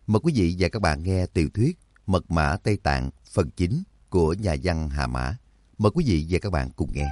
Mời quý vị và các bạn nghe tiểu thuyết Mật mã Tây Tạng phần 9 của nhà văn Hà Mã. Mời quý vị và các bạn cùng nghe.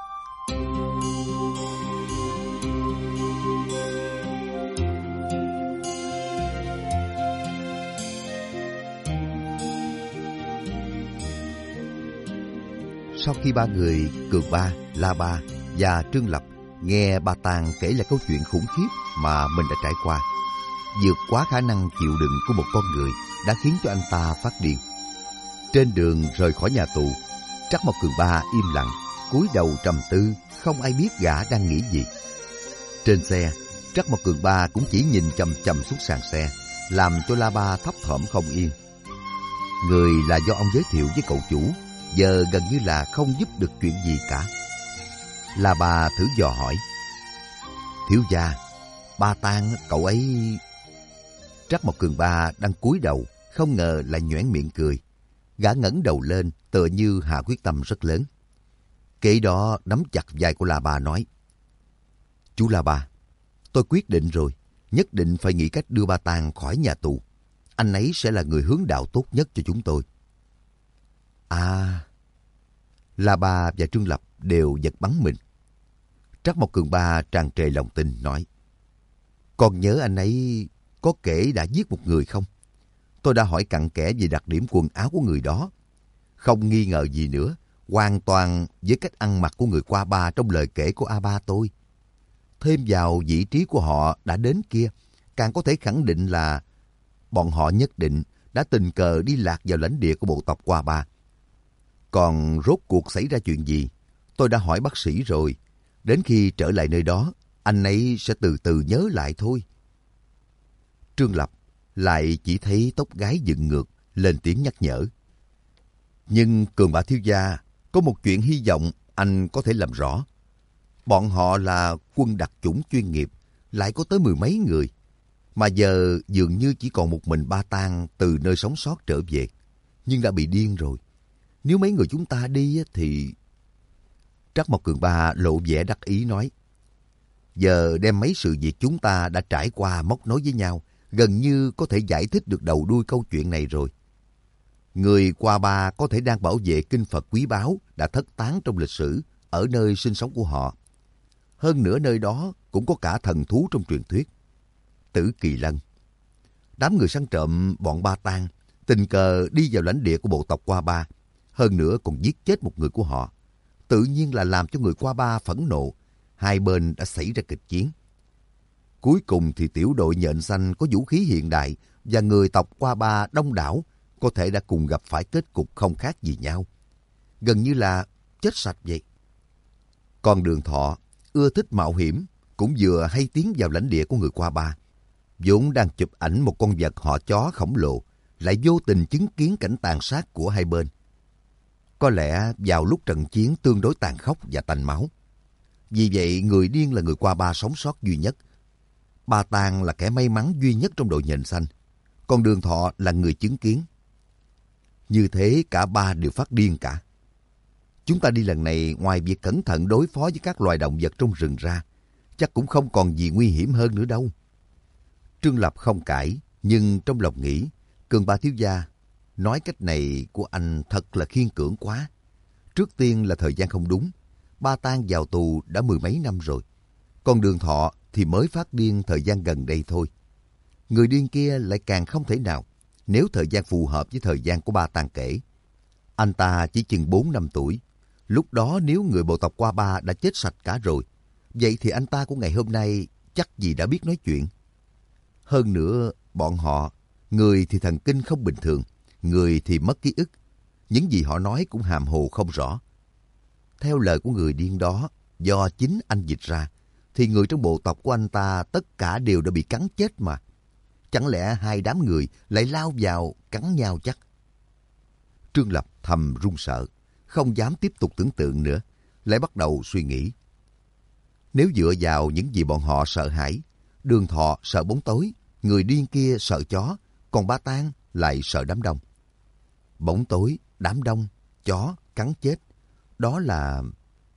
Sau khi ba người Cường Ba, La Ba và Trương Lập nghe Ba Tàng kể lại câu chuyện khủng khiếp mà mình đã trải qua, vượt quá khả năng chịu đựng của một con người, đã khiến cho anh ta phát điên. Trên đường rời khỏi nhà tù, Trắc Mộc Cường Ba im lặng, cúi đầu trầm tư, không ai biết gã đang nghĩ gì. Trên xe, Trắc Mộc Cường Ba cũng chỉ nhìn chằm chằm xuống sàn xe, làm cho La Ba thấp thỏm không yên. Người là do ông giới thiệu với cậu chủ, giờ gần như là không giúp được chuyện gì cả. La Ba thử dò hỏi: thiếu gia, Ba Tàng cậu ấy... Trắc Mộc Cường Ba đang cúi đầu, không ngờ lại nhoẻn miệng cười. Gã ngẩng đầu lên, tựa như hạ quyết tâm rất lớn. Kế đó nắm chặt vai của La Ba nói: chú La Ba, tôi quyết định rồi, nhất định phải nghĩ cách đưa Ba Tàng khỏi nhà tù. Anh ấy sẽ là người hướng đạo tốt nhất cho chúng tôi. À... La Ba và Trương Lập đều giật bắn mình. Trắc Mộc Cường Ba tràn trề lòng tin nói: con nhớ anh ấy có kể đã giết một người không? Tôi đã hỏi cặn kẽ về đặc điểm quần áo của người đó. Không nghi ngờ gì nữa, hoàn toàn với cách ăn mặc của người qua ba trong lời kể của A Ba tôi. Thêm vào vị trí của họ đã đến kia, càng có thể khẳng định là bọn họ nhất định đã tình cờ đi lạc vào lãnh địa của bộ tộc qua ba. Còn rốt cuộc xảy ra chuyện gì, tôi đã hỏi bác sĩ rồi. Đến khi trở lại nơi đó, anh ấy sẽ từ từ nhớ lại thôi. Trương Lập lại chỉ thấy tóc gái dựng ngược, lên tiếng nhắc nhở: nhưng Cường Ba thiếu gia, có một chuyện hy vọng anh có thể làm rõ. Bọn họ là quân đặc chủng chuyên nghiệp, lại có tới mười mấy người, mà giờ dường như chỉ còn một mình Ba Tàng từ nơi sống sót trở về, nhưng đã bị điên rồi. Nếu mấy người chúng ta đi thì... Trắc Mộc Cường Ba lộ vẻ đắc ý nói: giờ đem mấy sự việc chúng ta đã trải qua móc nối với nhau, gần như có thể giải thích được đầu đuôi câu chuyện này rồi. Người qua ba có thể đang bảo vệ kinh Phật quý báu đã thất tán trong lịch sử ở nơi sinh sống của họ. Hơn nữa nơi đó cũng có cả thần thú trong truyền thuyết, Tử Kỳ Lân. Đám người săn trộm bọn Ba Tàng tình cờ đi vào lãnh địa của bộ tộc qua ba, hơn nữa còn giết chết một người của họ. Tự nhiên là làm cho người qua ba phẫn nộ. Hai bên đã xảy ra kịch chiến. Cuối cùng thì tiểu đội nhện xanh có vũ khí hiện đại và người tộc qua ba đông đảo có thể đã cùng gặp phải kết cục không khác gì nhau. Gần như là chết sạch vậy. Còn Đường Thọ, ưa thích mạo hiểm, cũng vừa hay tiến vào lãnh địa của người qua ba. Vốn đang chụp ảnh một con vật họ chó khổng lồ, lại vô tình chứng kiến cảnh tàn sát của hai bên. Có lẽ vào lúc trận chiến tương đối tàn khốc và tanh máu. Vì vậy người điên là người qua ba sống sót duy nhất. Ba Tàng là kẻ may mắn duy nhất trong đội nhện xanh. Còn Đường Thọ là người chứng kiến. Như thế cả ba đều phát điên cả. Chúng ta đi lần này ngoài việc cẩn thận đối phó với các loài động vật trong rừng ra, chắc cũng không còn gì nguy hiểm hơn nữa đâu. Trương Lập không cãi, nhưng trong lòng nghĩ, Cường Ba thiếu gia, nói cách này của anh thật là khiên cưỡng quá. Trước tiên là thời gian không đúng. Ba Tàng vào tù đã mười mấy năm rồi. Còn Đường Thọ thì mới phát điên thời gian gần đây thôi. Người điên kia lại càng không thể nào, nếu thời gian phù hợp với thời gian của Ba Tàng kể. Anh ta chỉ chừng 4 năm tuổi. Lúc đó nếu người bộ tộc qua ba đã chết sạch cả rồi, vậy thì anh ta của ngày hôm nay chắc gì đã biết nói chuyện. Hơn nữa, bọn họ, người thì thần kinh không bình thường, người thì mất ký ức. Những gì họ nói cũng hàm hồ không rõ. Theo lời của người điên đó, do chính anh dịch ra, thì người trong bộ tộc của anh ta tất cả đều đã bị cắn chết mà. Chẳng lẽ hai đám người lại lao vào cắn nhau chắc? Trương Lập thầm run sợ, không dám tiếp tục tưởng tượng nữa, lại bắt đầu suy nghĩ. Nếu dựa vào những gì bọn họ sợ hãi, Đường Thọ sợ bóng tối, người điên kia sợ chó, còn Ba Tàng lại sợ đám đông. Bóng tối, đám đông, chó, cắn chết, đó là...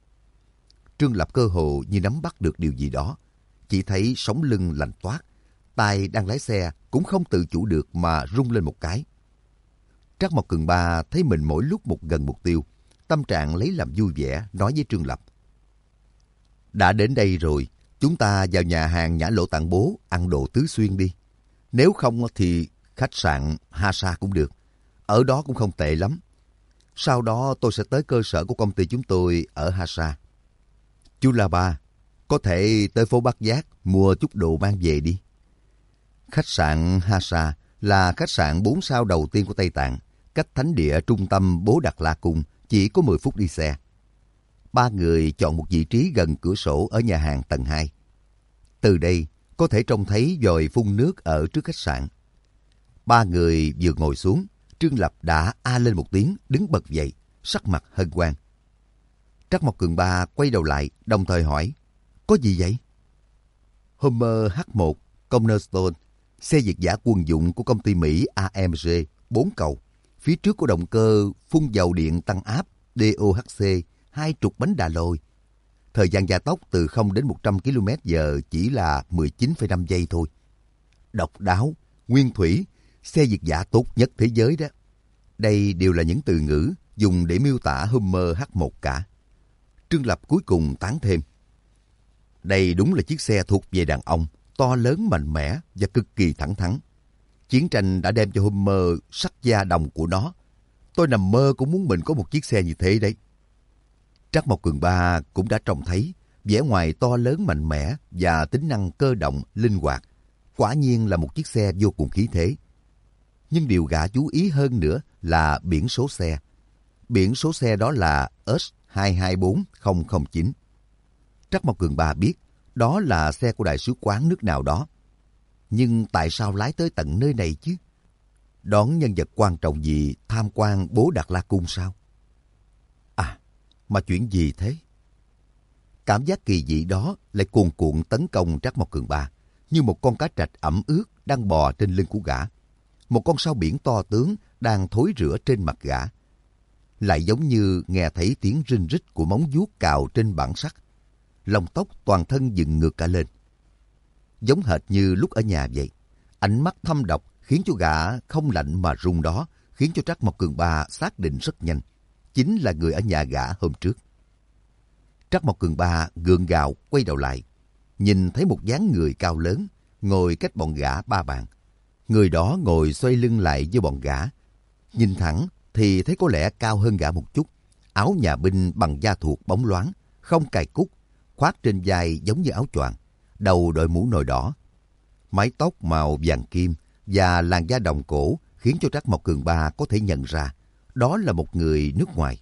Trương Lập cơ hồ như nắm bắt được điều gì đó, chỉ thấy sống lưng lạnh toát, tay đang lái xe cũng không tự chủ được mà rung lên một cái. Trắc Mộc Cường Ba thấy mình mỗi lúc một gần mục tiêu, tâm trạng lấy làm vui vẻ, nói với Trương Lập. Đã đến đây rồi, chúng ta vào nhà hàng Nhã Lộ Tạng Bố ăn đồ tứ xuyên đi. Nếu không thì khách sạn Hasa cũng được, ở đó cũng không tệ lắm. Sau đó tôi sẽ tới cơ sở của công ty chúng tôi ở Hasa. Chú La Ba, có thể tới phố Bát Giác mua chút đồ mang về đi. Khách sạn Hasa là khách sạn 4 sao đầu tiên của Tây Tạng, cách thánh địa trung tâm Bố Đạt La Cung chỉ có 10 phút đi xe. Ba người chọn một vị trí gần cửa sổ ở nhà hàng tầng 2. Từ đây có thể trông thấy vòi phun nước ở trước khách sạn. Ba người vừa ngồi xuống, Trương Lập đã a lên một tiếng, đứng bật dậy, sắc mặt hân hoan. Trắc Mộc Cường Ba quay đầu lại, đồng thời hỏi, có gì vậy? Hummer H1 Cornerstone, xe việt giã quân dụng của công ty Mỹ AMG, 4 cầu. Phía trước có động cơ phun dầu điện tăng áp DOHC, 20 bánh đà lôi. Thời gian gia tốc từ 0 đến 100 km/h chỉ là 19,5 giây thôi. Độc đáo, nguyên thủy, xe việt giã tốt nhất thế giới đó. Đây đều là những từ ngữ dùng để miêu tả Hummer H1 cả. Trương Lập cuối cùng tán thêm. Đây đúng là chiếc xe thuộc về đàn ông, to lớn mạnh mẽ và cực kỳ thẳng thắn. Chiến tranh đã đem cho Hummer sắc da đồng của nó. Tôi nằm mơ cũng muốn mình có một chiếc xe như thế đấy. Trắc Mộc Cường Ba cũng đã trông thấy vẻ ngoài to lớn mạnh mẽ và tính năng cơ động, linh hoạt. Quả nhiên là một chiếc xe vô cùng khí thế. Nhưng điều gã chú ý hơn nữa là biển số xe. Biển số xe đó là S224009. Trắc Mộc Cường Ba biết đó là xe của đại sứ quán nước nào đó. Nhưng tại sao lái tới tận nơi này chứ? Đón nhân vật quan trọng gì tham quan Bố Đạt La Cung sao? À, mà chuyện gì thế? Cảm giác kỳ dị đó lại cuồn cuộn tấn công Trắc Mộc Cường Ba, như một con cá trạch ẩm ướt đang bò trên lưng của gã. Một con sao biển to tướng đang thối rữa trên mặt gã. Lại giống như nghe thấy tiếng rinh rít của móng vuốt cào trên bản sắt. Lông tóc toàn thân dựng ngược cả lên. Giống hệt như lúc ở nhà vậy. Ánh mắt thâm độc khiến cho gã không lạnh mà run đó, khiến cho Trắc Mộc Cường Ba xác định rất nhanh. Chính là người ở nhà gã hôm trước. Trắc Mộc Cường Ba gượng gạo quay đầu lại. Nhìn thấy một dáng người cao lớn, ngồi cách bọn gã 3 bàn. Người đó ngồi xoay lưng lại với bọn gã. Nhìn thẳng thì thấy có lẽ cao hơn gã một chút. Áo nhà binh bằng da thuộc bóng loáng, không cài cúc, khoác trên vai giống như áo choàng, đầu đội mũ nồi đỏ. Mái tóc màu vàng kim và làn da đồng cổ khiến cho Trắc Mộc Cường Ba có thể nhận ra đó là một người nước ngoài.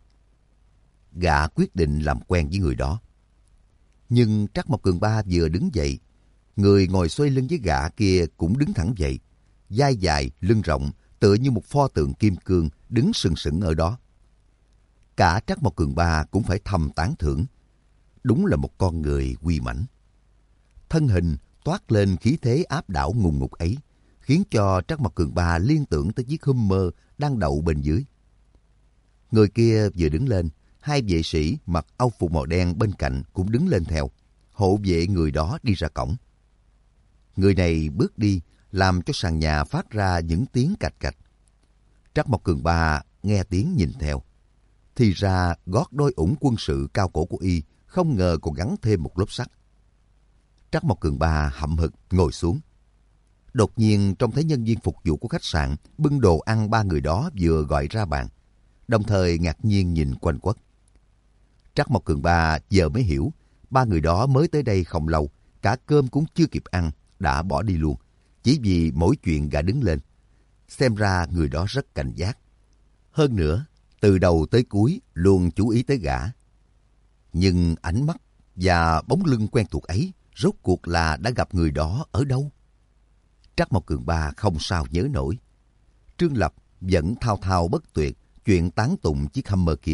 Gã quyết định làm quen với người đó. Nhưng Trắc Mộc Cường Ba vừa đứng dậy, người ngồi xoay lưng với gã kia cũng đứng thẳng dậy, vai dài, lưng rộng, tựa như một pho tượng kim cương đứng sừng sững ở đó. Cả Trắc Mộc Cường Ba cũng phải thầm tán thưởng. Đúng là một con người uy mãnh. Thân hình toát lên khí thế áp đảo ngùng ngục ấy, khiến cho Trắc Mộc Cường Ba liên tưởng tới chiếc Hummer đang đậu bên dưới. Người kia vừa đứng lên, hai vệ sĩ mặc âu phục màu đen bên cạnh cũng đứng lên theo, hộ vệ người đó đi ra cổng. Người này bước đi, làm cho sàn nhà phát ra những tiếng cạch cạch. Trắc Mộc Cường Ba nghe tiếng nhìn theo. Thì ra gót đôi ủng quân sự cao cổ của y không ngờ còn gắn thêm một lốp sắt. Trắc Mộc Cường Ba hậm hực ngồi xuống. Đột nhiên trông thấy nhân viên phục vụ của khách sạn bưng đồ ăn ba người đó vừa gọi ra bàn, đồng thời ngạc nhiên nhìn quanh quất. Trắc Mộc Cường Ba giờ mới hiểu, ba người đó mới tới đây không lâu, cả cơm cũng chưa kịp ăn, đã bỏ đi luôn, chỉ vì mỗi chuyện gã đứng lên. Xem ra người đó rất cảnh giác. Hơn nữa, từ đầu tới cuối luôn chú ý tới gã. Nhưng ánh mắt và bóng lưng quen thuộc ấy rốt cuộc là đã gặp người đó ở đâu? Trắc Mộc Cường Ba không sao nhớ nổi. Trương Lập vẫn thao thao bất tuyệt chuyện tán tụng chiếc Hummer kia.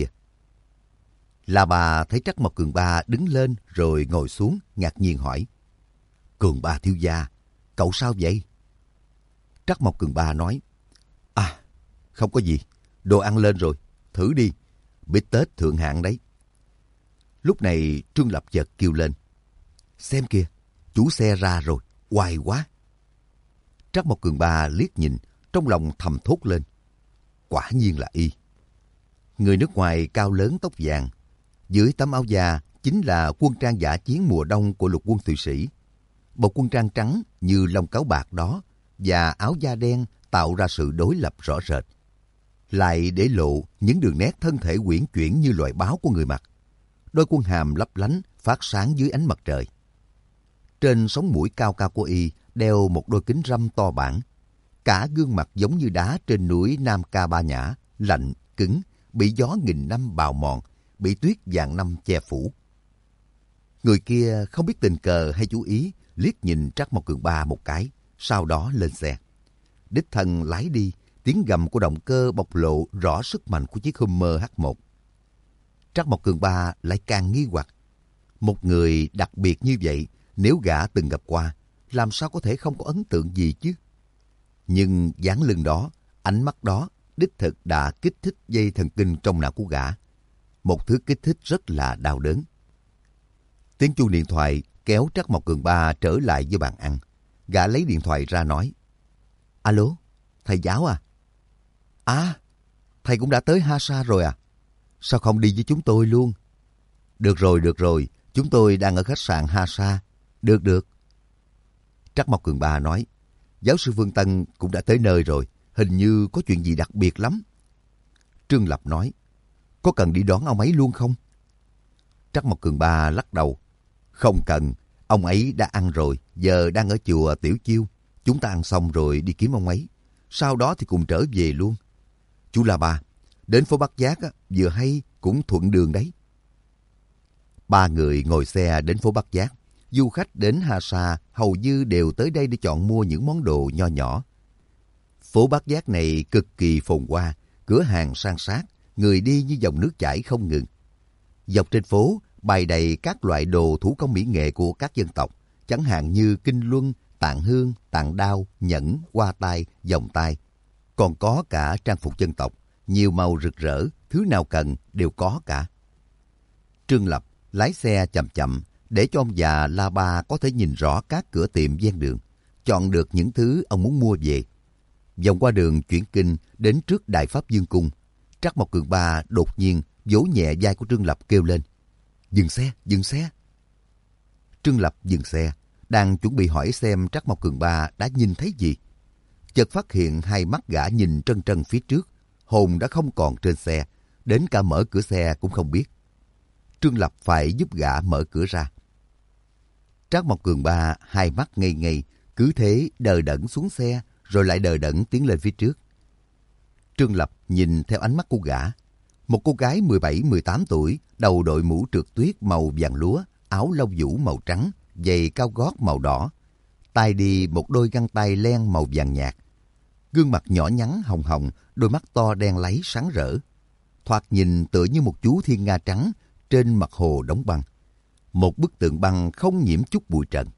La Bà thấy Trắc Mộc Cường Ba đứng lên rồi ngồi xuống, ngạc nhiên hỏi: Cường Ba thiếu gia, cậu sao vậy? Trắc Mộc Cường Ba nói: À, không có gì, đồ ăn lên rồi, thử đi, bít tết thượng hạng đấy. Lúc này Trương Lập chợt kêu lên: Xem kìa, chủ xe ra rồi, oai quá. Trắc Mộc Cường Ba liếc nhìn, trong lòng thầm thốt lên. Quả nhiên là y. Người nước ngoài cao lớn tóc vàng, dưới tấm áo da chính là quân trang dã chiến mùa đông của lục quân Thụy Sĩ. Bộ quân trang trắng như lông cáo bạc đó và áo da đen tạo ra sự đối lập rõ rệt, lại để lộ những đường nét thân thể uyển chuyển như loài báo của người mặc. Đôi quân hàm lấp lánh phát sáng dưới ánh mặt trời. Trên sống mũi cao cao của y đeo một đôi kính râm to bản. Cả gương mặt giống như đá trên núi Nam Ca Ba Nhã, lạnh, cứng, bị gió nghìn năm bào mòn, bị tuyết vạn năm che phủ. Người kia không biết tình cờ hay chú ý, liếc nhìn Trắc Mộc Cường Ba một cái, sau đó lên xe. Đích thân lái đi, tiếng gầm của động cơ bộc lộ rõ sức mạnh của chiếc Hummer H1. Trắc Mộc Cường Ba lại càng nghi hoặc. Một người đặc biệt như vậy, nếu gã từng gặp qua, làm sao có thể không có ấn tượng gì chứ? Nhưng dáng lưng đó, ánh mắt đó, đích thực đã kích thích dây thần kinh trong não của gã. Một thứ kích thích rất là đau đớn. Tiếng chuông điện thoại kéo Trắc Mộc Cường Ba trở lại với bàn ăn. Gã lấy điện thoại ra nói. Alo, thầy giáo à? À, thầy cũng đã tới Hasa rồi à? Sao không đi với chúng tôi luôn? Được rồi, chúng tôi đang ở khách sạn Hasa. Được. Trắc Mộc Cường Ba nói. Giáo sư Vương Tân cũng đã tới nơi rồi, hình như có chuyện gì đặc biệt lắm. Trương Lập nói. Có cần đi đón ông ấy luôn không? Trắc Mộc Cường Ba lắc đầu. Không cần, ông ấy đã ăn rồi, giờ đang ở chùa Tiểu Chiêu. Chúng ta ăn xong rồi đi kiếm ông ấy. Sau đó thì cùng trở về luôn. Chú La Ba, đến phố Bắc Giác vừa hay cũng thuận đường đấy. Ba người ngồi xe đến phố Bắc Giác. Du khách đến Hasa hầu như đều tới đây để chọn mua những món đồ nho nhỏ. Phố Bắc Giác này cực kỳ phồn hoa, cửa hàng san sát, người đi như dòng nước chảy không ngừng. Dọc trên phố bày đầy các loại đồ thủ công mỹ nghệ của các dân tộc, chẳng hạn như kinh luân, tạng hương, tạng đao, nhẫn, hoa tai, vòng tai. Còn có cả trang phục dân tộc, nhiều màu rực rỡ, thứ nào cần đều có cả. Trương Lập lái xe chậm chậm để cho ông già La Ba có thể nhìn rõ các cửa tiệm ven đường, chọn được những thứ ông muốn mua về. Vòng qua đường chuyển kinh đến trước Đại Pháp Dương Cung, Trắc Mộc Cường Ba đột nhiên vỗ nhẹ vai của Trương Lập kêu lên. Dừng xe. Trương Lập dừng xe, đang chuẩn bị hỏi xem Trắc Mộc Cường Ba đã nhìn thấy gì. Chợt phát hiện hai mắt gã nhìn trân trân phía trước, hồn đã không còn trên xe, đến cả mở cửa xe cũng không biết. Trương Lập phải giúp gã mở cửa ra. Trắc Mộc Cường Ba hai mắt ngây ngây, cứ thế đờ đẫn xuống xe, rồi lại đờ đẫn tiến lên phía trước. Trương Lập nhìn theo ánh mắt của gã. Một cô gái 17-18 tuổi, đầu đội mũ trượt tuyết màu vàng lúa, áo lông vũ màu trắng, giày cao gót màu đỏ. Tai đi một đôi găng tay len màu vàng nhạt. Gương mặt nhỏ nhắn hồng hồng, đôi mắt to đen láy sáng rỡ. Thoạt nhìn tựa như một chú thiên nga trắng trên mặt hồ đóng băng. Một bức tượng băng không nhiễm chút bụi trần.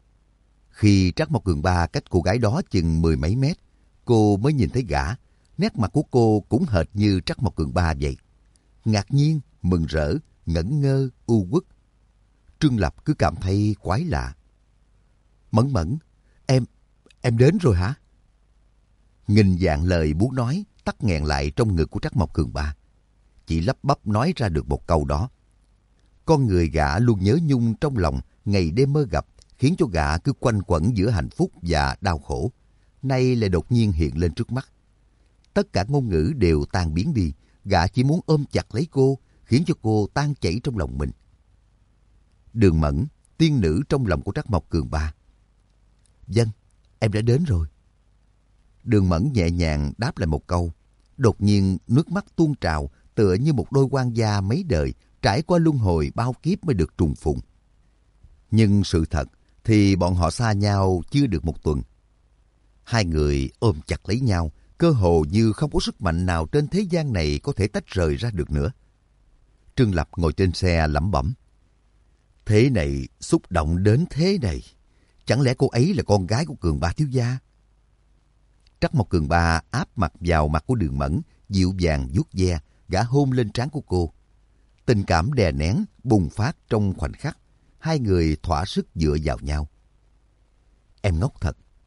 Khi Trắc Mộc Cường Ba cách cô gái đó chừng 10 mấy mét, cô mới nhìn thấy gã. Nét mặt của cô cũng hệt như Trắc Mộc Cường Ba vậy. Ngạc nhiên, mừng rỡ, ngẩn ngơ, u uất. Trương Lập cứ cảm thấy quái lạ. Mẫn Mẫn, em đến rồi hả? Nghìn vạn lời muốn nói tắc nghẹn lại trong ngực của Trắc Mộc Cường Ba. Chỉ lắp bắp nói ra được một câu đó. Con người gã luôn nhớ nhung trong lòng, ngày đêm mơ gặp, khiến cho gã cứ quanh quẩn giữa hạnh phúc và đau khổ. Nay lại đột nhiên hiện lên trước mắt. Tất cả ngôn ngữ đều tan biến đi, gã chỉ muốn ôm chặt lấy cô, khiến cho cô tan chảy trong lòng mình. Đường Mẫn, tiên nữ trong lòng của Trắc Mộc Cường Ba. Vâng, em đã đến rồi. Đường Mẫn nhẹ nhàng đáp lại một câu. Đột nhiên nước mắt tuôn trào, tựa như một đôi quan gia mấy đời trải qua luân hồi bao kiếp mới được trùng phùng. Nhưng sự thật thì bọn họ xa nhau chưa được một tuần. Hai người ôm chặt lấy nhau, cơ hồ như không có sức mạnh nào trên thế gian này có thể tách rời ra được nữa. Trương Lập ngồi trên xe lẩm bẩm. Thế này, xúc động đến thế này. Chẳng lẽ cô ấy là con gái của Cường Ba thiếu gia? Trắc Mộc Cường Ba áp mặt vào mặt của Đường Mẫn, dịu dàng vuốt ve, gã hôn lên trán của cô. Tình cảm đè nén, bùng phát trong khoảnh khắc. Hai người thỏa sức dựa vào nhau. Em ngốc thật.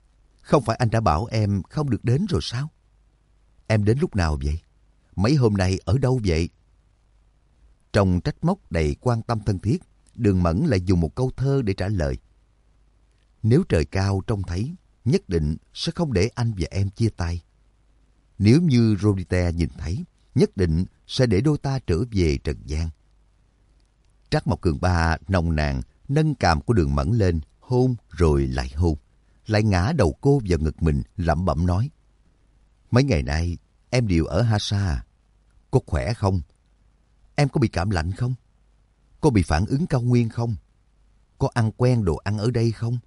Không phải anh đã bảo em không được đến rồi sao? Em đến lúc nào vậy? Mấy hôm nay ở đâu vậy? Trong trách móc đầy quan tâm thân thiết, Đường Mẫn lại dùng một câu thơ để trả lời. Nếu trời cao trông thấy, nhất định sẽ không để anh và em chia tay. Nếu như Rosita nhìn thấy, nhất định sẽ để đôi ta trở về trần gian. Trác Mộc Cường Ba nồng nàn nâng cằm của Đường Mẫn lên, hôn rồi lại hôn, lại ngã đầu cô vào ngực mình, lẩm bẩm nói: Mấy ngày nay em đều ở Hasa à? Có khỏe không? Em có bị cảm lạnh không? Có bị phản ứng cao nguyên không? Có ăn quen đồ ăn ở đây không?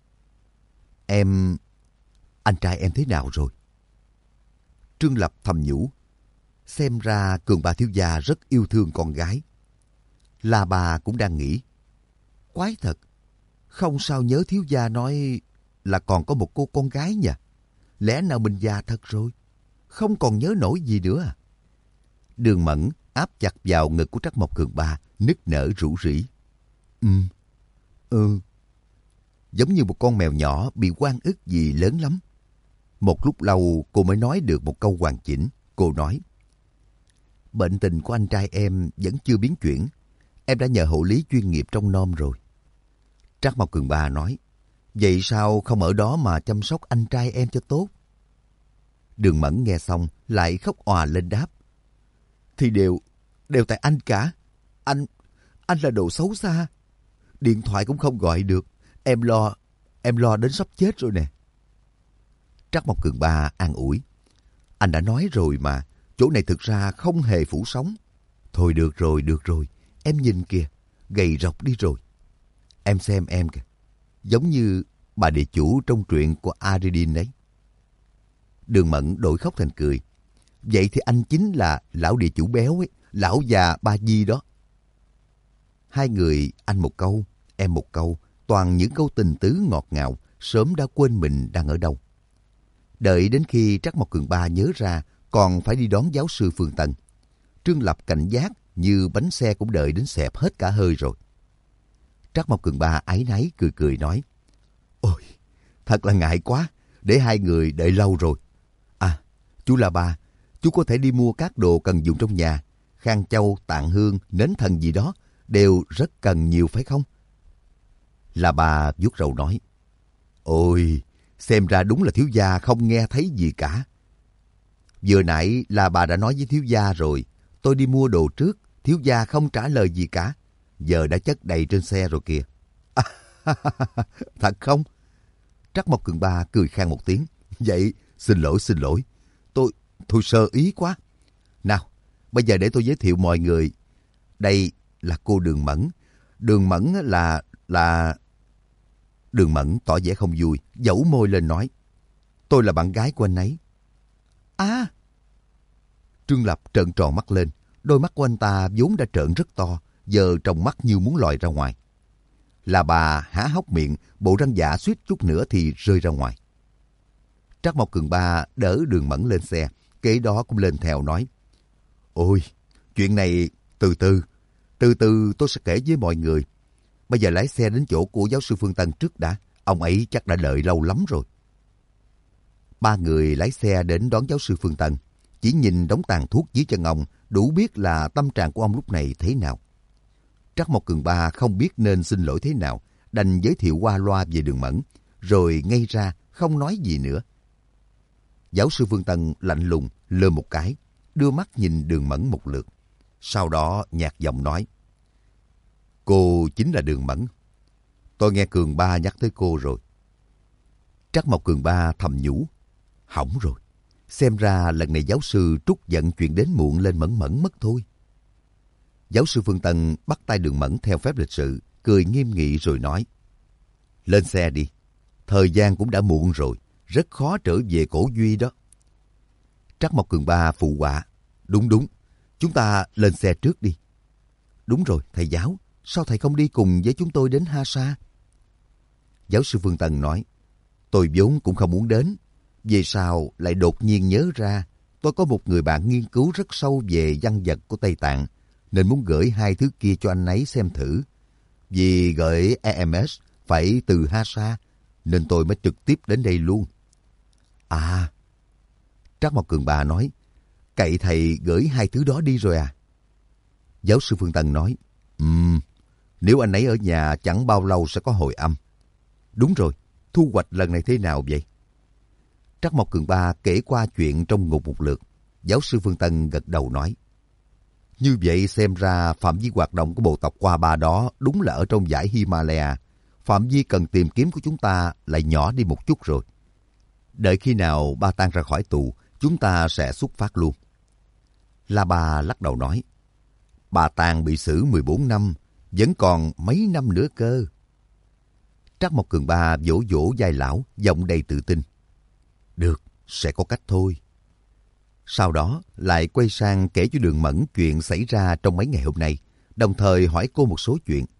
Anh trai em thế nào rồi? Trương Lập thầm nhủ, xem ra Cường Ba thiếu gia rất yêu thương con gái. La Bà cũng đang nghĩ, quái thật, không sao nhớ thiếu gia nói là còn có một cô con gái nhỉ? Lẽ nào mình già thật rồi, không còn nhớ nổi gì nữa à? Đường Mẫn áp chặt vào ngực của Trác Mộc Cường Ba, nức nở rủ rỉ. Giống như một con mèo nhỏ bị oan ức gì lớn lắm. Một lúc lâu cô mới nói được một câu hoàn chỉnh. Cô nói, bệnh tình của anh trai em vẫn chưa biến chuyển. Em đã nhờ hộ lý chuyên nghiệp trong nom rồi. Trác Mộc Cường Ba nói, vậy sao không ở đó mà chăm sóc anh trai em cho tốt? Đường Mẫn nghe xong lại khóc òa lên đáp, thì đều tại anh cả. Anh là đồ xấu xa. Điện thoại cũng không gọi được. Em lo đến sắp chết rồi nè. Trác Mộc Cường Ba an ủi, anh đã nói rồi mà, chỗ này thực ra không hề phủ sóng. Thôi được rồi, em nhìn kìa, gầy rộc đi rồi. Em xem em kìa, giống như bà địa chủ trong truyện của Aridin đấy. Đường Mẫn đổi khóc thành cười. Vậy thì anh chính là lão địa chủ béo ấy, lão già Ba Di đó. Hai người anh một câu, em một câu, toàn những câu tình tứ ngọt ngào, sớm đã quên mình đang ở đâu. Đợi đến khi Trác Mộc Cường Ba nhớ ra còn phải đi đón giáo sư Phương Tân, Trương Lập cảnh giác như bánh xe cũng đợi đến xẹp hết cả hơi rồi. Trác Mộc Cường Ba áy náy cười nói, ôi, thật là ngại quá, để hai người đợi lâu rồi. À, chú La Ba, chú có thể đi mua các đồ cần dùng trong nhà, khăn châu, tạng hương, nến thần gì đó, đều rất cần nhiều phải không? La Ba vuốt râu nói, ôi, xem ra đúng là thiếu gia không nghe thấy gì cả. Vừa nãy La Ba đã nói với thiếu gia rồi, tôi đi mua đồ trước, thiếu gia không trả lời gì cả. Giờ đã chất đầy trên xe rồi kìa. Thật không? Trác Mộc Cường Ba cười khan một tiếng. Vậy, xin lỗi. Tôi sơ ý quá. Nào, bây giờ để tôi giới thiệu mọi người. Đây là cô Đường Mẫn. Đường Mẫn là... Đường Mẫn tỏ vẻ không vui, dẫu môi lên nói, tôi là bạn gái của anh ấy. À! Trương Lập trợn tròn mắt lên, đôi mắt của anh ta vốn đã trợn rất to, giờ trong mắt như muốn lòi ra ngoài. Là bà há hốc miệng, bộ răng dạ suýt chút nữa thì rơi ra ngoài. Trác Mộc Cường Ba đỡ Đường Mẫn lên xe, kế đó cũng lên theo nói, ôi, chuyện này từ từ tôi sẽ kể với mọi người. Bây giờ lái xe đến chỗ của giáo sư Phương Tân trước đã, ông ấy chắc đã đợi lâu lắm rồi. Ba người lái xe đến đón giáo sư Phương Tân. Chỉ nhìn đống tàn thuốc dưới chân ông, đủ biết là tâm trạng của ông lúc này thế nào. Trác Mộc Cường Ba không biết nên xin lỗi thế nào, đành giới thiệu qua loa về Đường Mẫn, rồi ngây ra không nói gì nữa. Giáo sư Phương Tân lạnh lùng lơ một cái, đưa mắt nhìn Đường Mẫn một lượt. Sau đó nhạt giọng nói, cô chính là Đường Mẫn. Tôi nghe Cường Ba nhắc tới cô rồi. Trác Mộc Cường Ba thầm nhủ, hỏng rồi. Xem ra lần này giáo sư trút giận chuyện đến muộn lên Mẫn mất thôi. Giáo sư Phương Tân bắt tay Đường Mẫn theo phép lịch sự, cười nghiêm nghị rồi nói, lên xe đi. Thời gian cũng đã muộn rồi, rất khó trở về Cổ Duy đó. Trác Mộc Cường Ba phụ họa, đúng, chúng ta lên xe trước đi. Đúng rồi, thầy giáo, sao thầy không đi cùng với chúng tôi đến Hasa? Giáo sư Phương Tân nói, tôi vốn cũng không muốn đến. Về sau lại đột nhiên nhớ ra, tôi có một người bạn nghiên cứu rất sâu về văn vật của Tây Tạng, nên muốn gửi hai thứ kia cho anh ấy xem thử. Vì gửi EMS phải từ Hasa, nên tôi mới trực tiếp đến đây luôn. À, Trác Mộc Cường Ba nói, cậy thầy gửi hai thứ đó đi rồi à? Giáo sư Phương Tân nói, nếu anh ấy ở nhà chẳng bao lâu sẽ có hồi âm. Đúng rồi, thu hoạch lần này thế nào vậy? Trác Mộc Cường Ba kể qua chuyện trong ngục một lượt. Giáo sư Phương Tân gật đầu nói, như vậy xem ra phạm vi hoạt động của bộ tộc Qua Ba đó đúng là ở trong dãy Himalaya. Phạm vi cần tìm kiếm của chúng ta lại nhỏ đi một chút rồi. Đợi khi nào Ba Tang ra khỏi tù, chúng ta sẽ xuất phát luôn. La Ba lắc đầu nói, Ba Tang bị xử 14 năm, vẫn còn mấy năm nữa cơ. Trác Mộc Cường Ba vỗ vỗ vai lão, giọng đầy tự tin. Được, sẽ có cách thôi. Sau đó lại quay sang kể cho Đường Mẫn chuyện xảy ra trong mấy ngày hôm nay, đồng thời hỏi cô một số chuyện.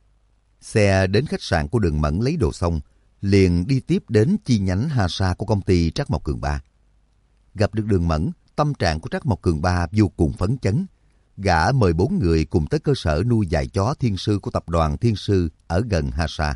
Xe đến khách sạn của Đường Mẫn lấy đồ xong, liền đi tiếp đến chi nhánh Hasa của công ty Trác Mộc Cường Ba. Gặp được Đường Mẫn, tâm trạng của Trác Mộc Cường Ba vô cùng phấn chấn. Gã mời 4 người cùng tới cơ sở nuôi dạy chó Thiên Sư của tập đoàn Thiên Sư ở gần Hasa.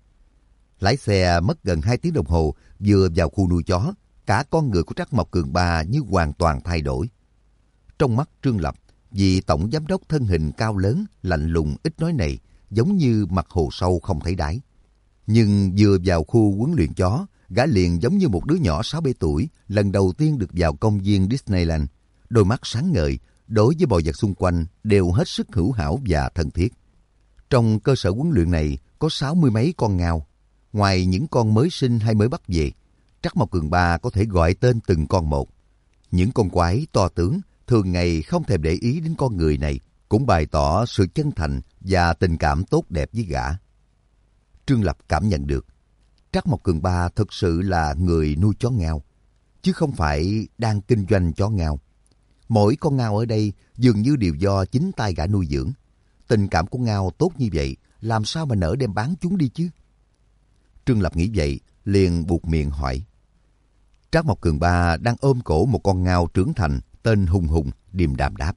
Lái xe mất gần 2 tiếng đồng hồ, vừa vào khu nuôi chó, cả con người của Trác Mộc Cường Ba như hoàn toàn thay đổi. Trong mắt Trương Lập, vị tổng giám đốc thân hình cao lớn, lạnh lùng ít nói này, giống như mặt hồ sâu không thấy đáy. Nhưng vừa vào khu huấn luyện chó, gã liền giống như một đứa nhỏ 6-7 tuổi, lần đầu tiên được vào công viên Disneyland. Đôi mắt sáng ngời, đối với mọi vật xung quanh đều hết sức hữu hảo và thân thiết. Trong cơ sở huấn luyện này có 60 mấy con ngao. Ngoài những con mới sinh hay mới bắt về, Trác Mộc Cường Ba có thể gọi tên từng con một. Những con quái to tướng thường ngày không thèm để ý đến con người này, cũng bày tỏ sự chân thành và tình cảm tốt đẹp với gã. Trương Lập cảm nhận được, Trác Mộc Cường Ba thực sự là người nuôi chó ngao, chứ không phải đang kinh doanh chó ngao. Mỗi con ngao ở đây dường như đều do chính tay gã nuôi dưỡng. Tình cảm của ngao tốt như vậy, làm sao mà nỡ đem bán chúng đi chứ? Trương Lập nghĩ vậy, liền buột miệng hỏi. Trác Mộc Cường Ba đang ôm cổ một con ngao trưởng thành tên Hùng Hùng, điềm đạm đáp.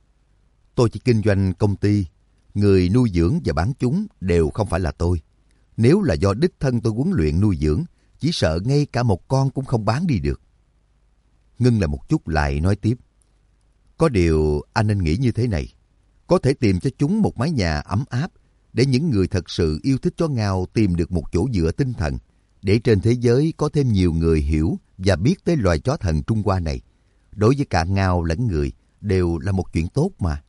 Tôi chỉ kinh doanh công ty, người nuôi dưỡng và bán chúng đều không phải là tôi. Nếu là do đích thân tôi huấn luyện nuôi dưỡng, chỉ sợ ngay cả một con cũng không bán đi được. Ngưng lại một chút lại nói tiếp. Có điều anh nên nghĩ như thế này. Có thể tìm cho chúng một mái nhà ấm áp, để những người thật sự yêu thích chó ngao tìm được một chỗ dựa tinh thần, để trên thế giới có thêm nhiều người hiểu và biết tới loài chó thần Trung Hoa này. Đối với cả ngao lẫn người đều là một chuyện tốt mà.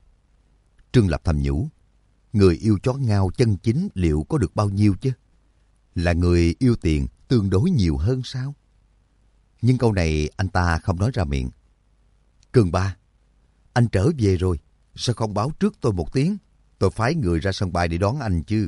Trương Lập thầm nhủ, người yêu chó ngao chân chính liệu có được bao nhiêu chứ? Là người yêu tiền tương đối nhiều hơn sao? Nhưng câu này anh ta không nói ra miệng. Cường Ba, anh trở về rồi, sao không báo trước tôi một tiếng? Tôi phái người ra sân bay để đón anh chứ.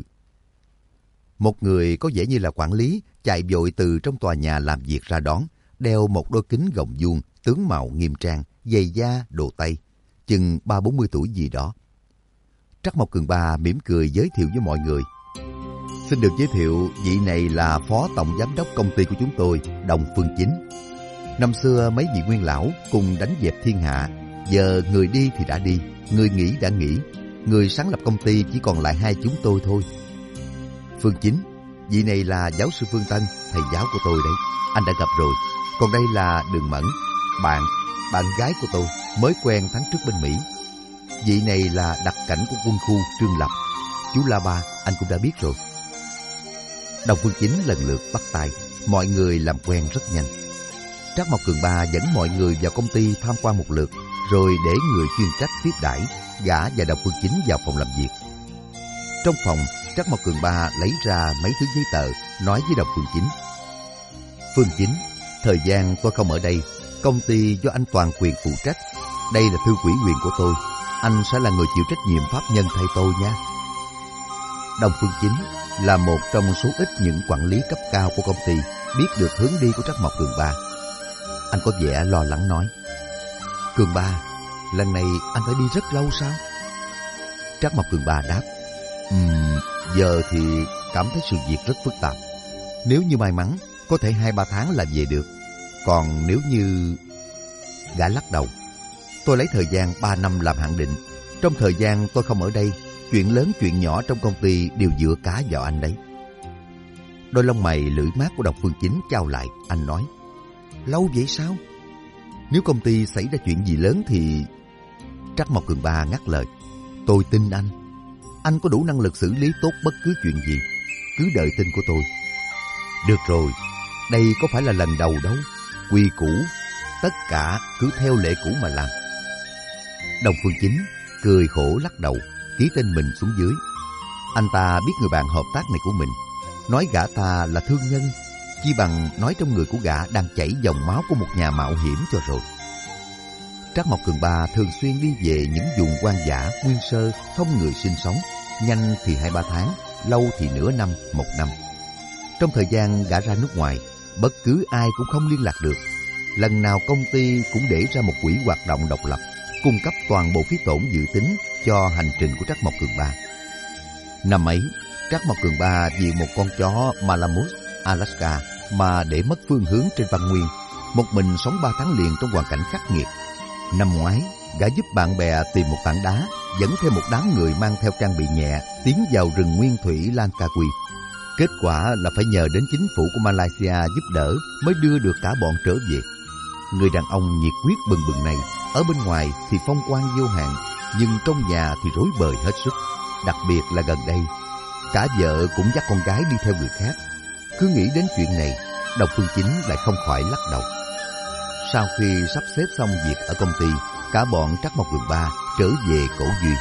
Một người có vẻ như là quản lý chạy vội từ trong tòa nhà làm việc ra đón, đeo một đôi kính gọng vuông, tướng mạo nghiêm trang, giày da, đồ tây, chừng 30-40 tuổi gì đó. Trác Mộc Cường Ba mỉm cười giới thiệu với mọi người. Xin được giới thiệu, vị này là phó tổng giám đốc công ty của chúng tôi, Đồng Phương Chính. Năm xưa mấy vị nguyên lão cùng đánh dẹp thiên hạ, giờ người đi thì đã đi, người nghỉ đã nghỉ, người sáng lập công ty chỉ còn lại hai chúng tôi thôi. Phương Chính, vị này là giáo sư Phương Tân, thầy giáo của tôi đấy, anh đã gặp rồi. Còn đây là Đường Mẫn, bạn gái của tôi, mới quen tháng trước bên Mỹ. Vị này là đặc cảnh của quân khu Trương Lập. Chú La Ba, anh cũng đã biết rồi. Đồng Phương Chính lần lượt bắt tay, mọi người làm quen rất nhanh. Trác Mộc Cường Ba dẫn mọi người vào công ty tham quan một lượt, rồi để người chuyên trách tiếp đãi gã và Đồng Phương Chính vào phòng làm việc. Trong phòng, Trác Mộc Cường Ba lấy ra mấy thứ giấy tờ, nói với Đồng Phương Chính. Phương Chính, thời gian tôi không ở đây, công ty do anh toàn quyền phụ trách. Đây là thư ủy quyền của tôi, anh sẽ là người chịu trách nhiệm pháp nhân thay tôi nha. Đồng Phương Chính là một trong số ít những quản lý cấp cao của công ty biết được hướng đi của Trác Mộc Cường Ba. Anh có vẻ lo lắng nói. Cường Ba, lần này anh phải đi rất lâu sao? Trác Mộc Cường Ba đáp. Giờ thì cảm thấy sự việc rất phức tạp. Nếu như may mắn, có thể 2-3 tháng là về được. Còn nếu như... Gã lắc đầu. Tôi lấy thời gian 3 năm làm hạn định. Trong thời gian tôi không ở đây, chuyện lớn chuyện nhỏ trong công ty đều dựa cả vào anh đấy. Đôi lông mày lưỡi mát của Đồng Phương Chính chau lại, anh nói. Lâu vậy sao? Nếu công ty xảy ra chuyện gì lớn thì... Trắc Mộc Cường Ba ngắt lời. Tôi tin anh. Anh có đủ năng lực xử lý tốt bất cứ chuyện gì. Cứ đợi tin của tôi. Được rồi, đây có phải là lần đầu đâu. Quy củ, tất cả cứ theo lệ cũ mà làm. Đồng Phương Chính cười khổ lắc đầu, ký tên mình xuống dưới. Anh ta biết người bạn hợp tác này của mình. Nói gã ta là thương nhân, chi bằng nói trong người của gã đang chảy dòng máu của một nhà mạo hiểm cho rồi. Trắc Mộc Cường Ba thường xuyên đi về những vùng hoang dã, nguyên sơ, không người sinh sống. Nhanh thì 2-3 tháng, lâu thì nửa năm, 1 năm. Trong thời gian gã ra nước ngoài, bất cứ ai cũng không liên lạc được. Lần nào công ty cũng để ra một quỹ hoạt động độc lập, cung cấp toàn bộ phí tổn dự tính cho hành trình của Trắc Mộc Cường Ba. Năm ấy, Trắc Mộc Cường Ba vì một con chó Malamute, Alaska mà để mất phương hướng trên văn nguyên, một mình sống 3 tháng liền trong hoàn cảnh khắc nghiệt. Năm ngoái, gã giúp bạn bè tìm một tảng đá, dẫn thêm một đám người mang theo trang bị nhẹ tiến vào rừng nguyên thủy Langkawi. Kết quả là phải nhờ đến chính phủ của Malaysia giúp đỡ mới đưa được cả bọn trở về. Người đàn ông nhiệt huyết bừng bừng này, ở bên ngoài thì phong quang vô hạn, nhưng trong nhà thì rối bời hết sức. Đặc biệt là gần đây, cả vợ cũng dắt con gái đi theo người khác. Cứ nghĩ đến chuyện này, Đồng Phương Chính lại không khỏi lắc đầu. Sau khi sắp xếp xong việc ở công ty, cả bọn Trắc Mộc Cường Ba trở về Cổ Duy.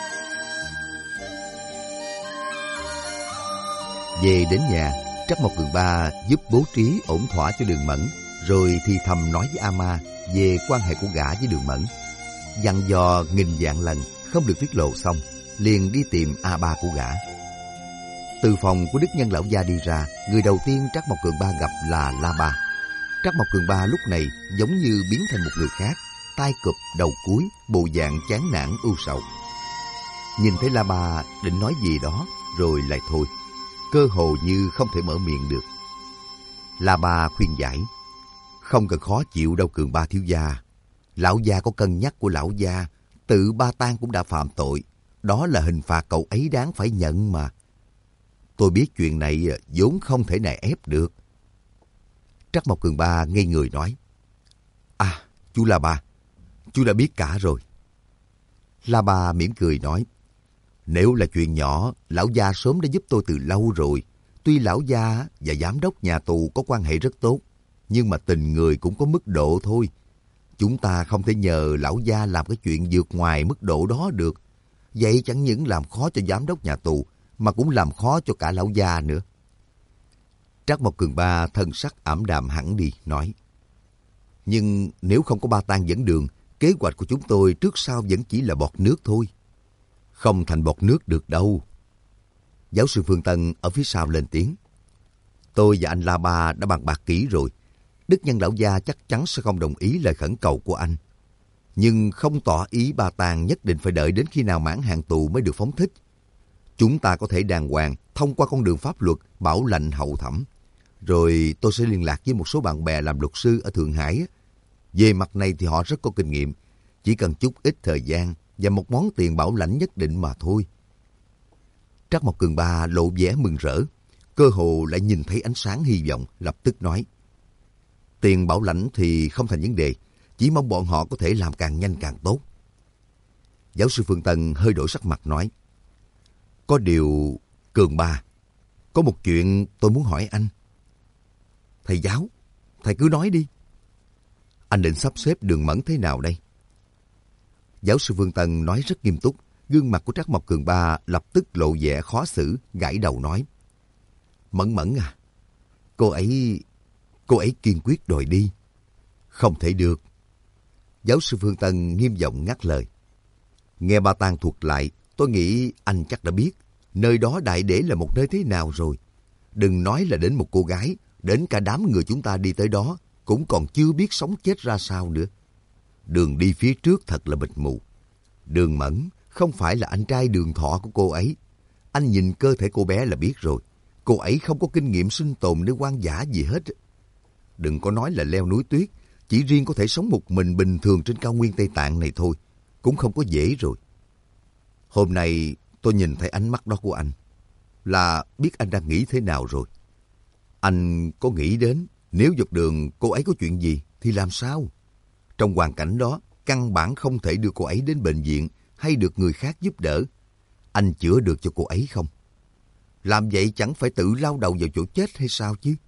Về đến nhà, Trắc Mộc Cường Ba giúp bố trí ổn thỏa cho Đường Mẫn, rồi thì thầm nói với Ama về quan hệ của gã với Đường Mẫn. Dặn dò nghìn vạn lần không được tiết lộ xong, liền đi tìm A3 của gã. Từ phòng của Đức Nhân lão gia đi ra, người đầu tiên Trắc Mộc Cường Ba gặp là La Ba. Trắc Mộc Cường Ba lúc này giống như biến thành một người khác, tai cụp đầu cúi, bộ dạng chán nản ưu sầu. Nhìn thấy La Ba định nói gì đó rồi lại thôi, cơ hồ như không thể mở miệng được. La Ba khuyên giải. Không cần khó chịu đâu Cường Ba thiếu gia. Lão gia có cân nhắc của lão gia, tự Ba Tang cũng đã phạm tội. Đó là hình phạt cậu ấy đáng phải nhận mà. Tôi biết chuyện này vốn không thể nài ép được. Trắc Mộc Cường Ba ngây người nói. À, chú La Ba, chú đã biết cả rồi. La Ba mỉm cười nói. Nếu là chuyện nhỏ, lão gia sớm đã giúp tôi từ lâu rồi. Tuy lão gia và giám đốc nhà tù có quan hệ rất tốt, nhưng mà tình người cũng có mức độ thôi. Chúng ta không thể nhờ lão gia làm cái chuyện vượt ngoài mức độ đó được. Vậy chẳng những làm khó cho giám đốc nhà tù, mà cũng làm khó cho cả lão gia nữa. Trắc Mộc Cường Ba thân sắc ảm đạm hẳn đi, nói. Nhưng nếu không có Ba Tang dẫn đường, kế hoạch của chúng tôi trước sau vẫn chỉ là bọt nước thôi. Không thành bọt nước được đâu. Giáo sư Phương Tân ở phía sau lên tiếng. Tôi và anh La Ba đã bàn bạc kỹ rồi. Đức Nhân lão gia chắc chắn sẽ không đồng ý lời khẩn cầu của anh. Nhưng không tỏ ý Ba Tang nhất định phải đợi đến khi nào mãn hạn tù mới được phóng thích. Chúng ta có thể đàng hoàng thông qua con đường pháp luật bảo lãnh hậu thẩm. Rồi tôi sẽ liên lạc với một số bạn bè làm luật sư ở Thượng Hải. Về mặt này thì họ rất có kinh nghiệm. Chỉ cần chút ít thời gian và một món tiền bảo lãnh nhất định mà thôi. Trắc Mộc Cường Ba lộ vẻ mừng rỡ. Cơ hồ lại nhìn thấy ánh sáng hy vọng, lập tức nói. Tiền bảo lãnh thì không thành vấn đề. Chỉ mong bọn họ có thể làm càng nhanh càng tốt. Giáo sư Phương Tân hơi đổi sắc mặt nói. Có điều, Cường Ba, có một chuyện tôi muốn hỏi anh. Thầy giáo, thầy cứ nói đi. Anh định sắp xếp Đường Mẫn thế nào đây? Giáo sư Phương Tân nói rất nghiêm túc. Gương mặt của Trắc Mộc Cường Ba lập tức lộ vẻ khó xử, gãi đầu nói. Mẫn à, cô ấy kiên quyết đòi đi. Không thể được. Giáo sư Phương Tân nghiêm giọng ngắt lời. Nghe Ba Tang thuật lại, tôi nghĩ anh chắc đã biết nơi đó đại để là một nơi thế nào rồi. Đừng nói là đến một cô gái, đến cả đám người chúng ta đi tới đó cũng còn chưa biết sống chết ra sao nữa. Đường đi phía trước thật là mịt mù. Đường Mẫn không phải là anh trai Đường Thọ của cô ấy. Anh nhìn cơ thể cô bé là biết rồi. Cô ấy không có kinh nghiệm sinh tồn nơi hoang dã gì hết. Đừng có nói là leo núi tuyết, chỉ riêng có thể sống một mình bình thường trên cao nguyên Tây Tạng này thôi, cũng không có dễ rồi. Hôm nay tôi nhìn thấy ánh mắt đó của anh, là biết anh đang nghĩ thế nào rồi. Anh có nghĩ đến Nếu dọc đường cô ấy có chuyện gì thì làm sao? Trong hoàn cảnh đó, căn bản không thể đưa cô ấy đến bệnh viện hay được người khác giúp đỡ. Anh chữa được cho cô ấy không? Làm vậy chẳng phải tự lao đầu vào chỗ chết hay sao chứ?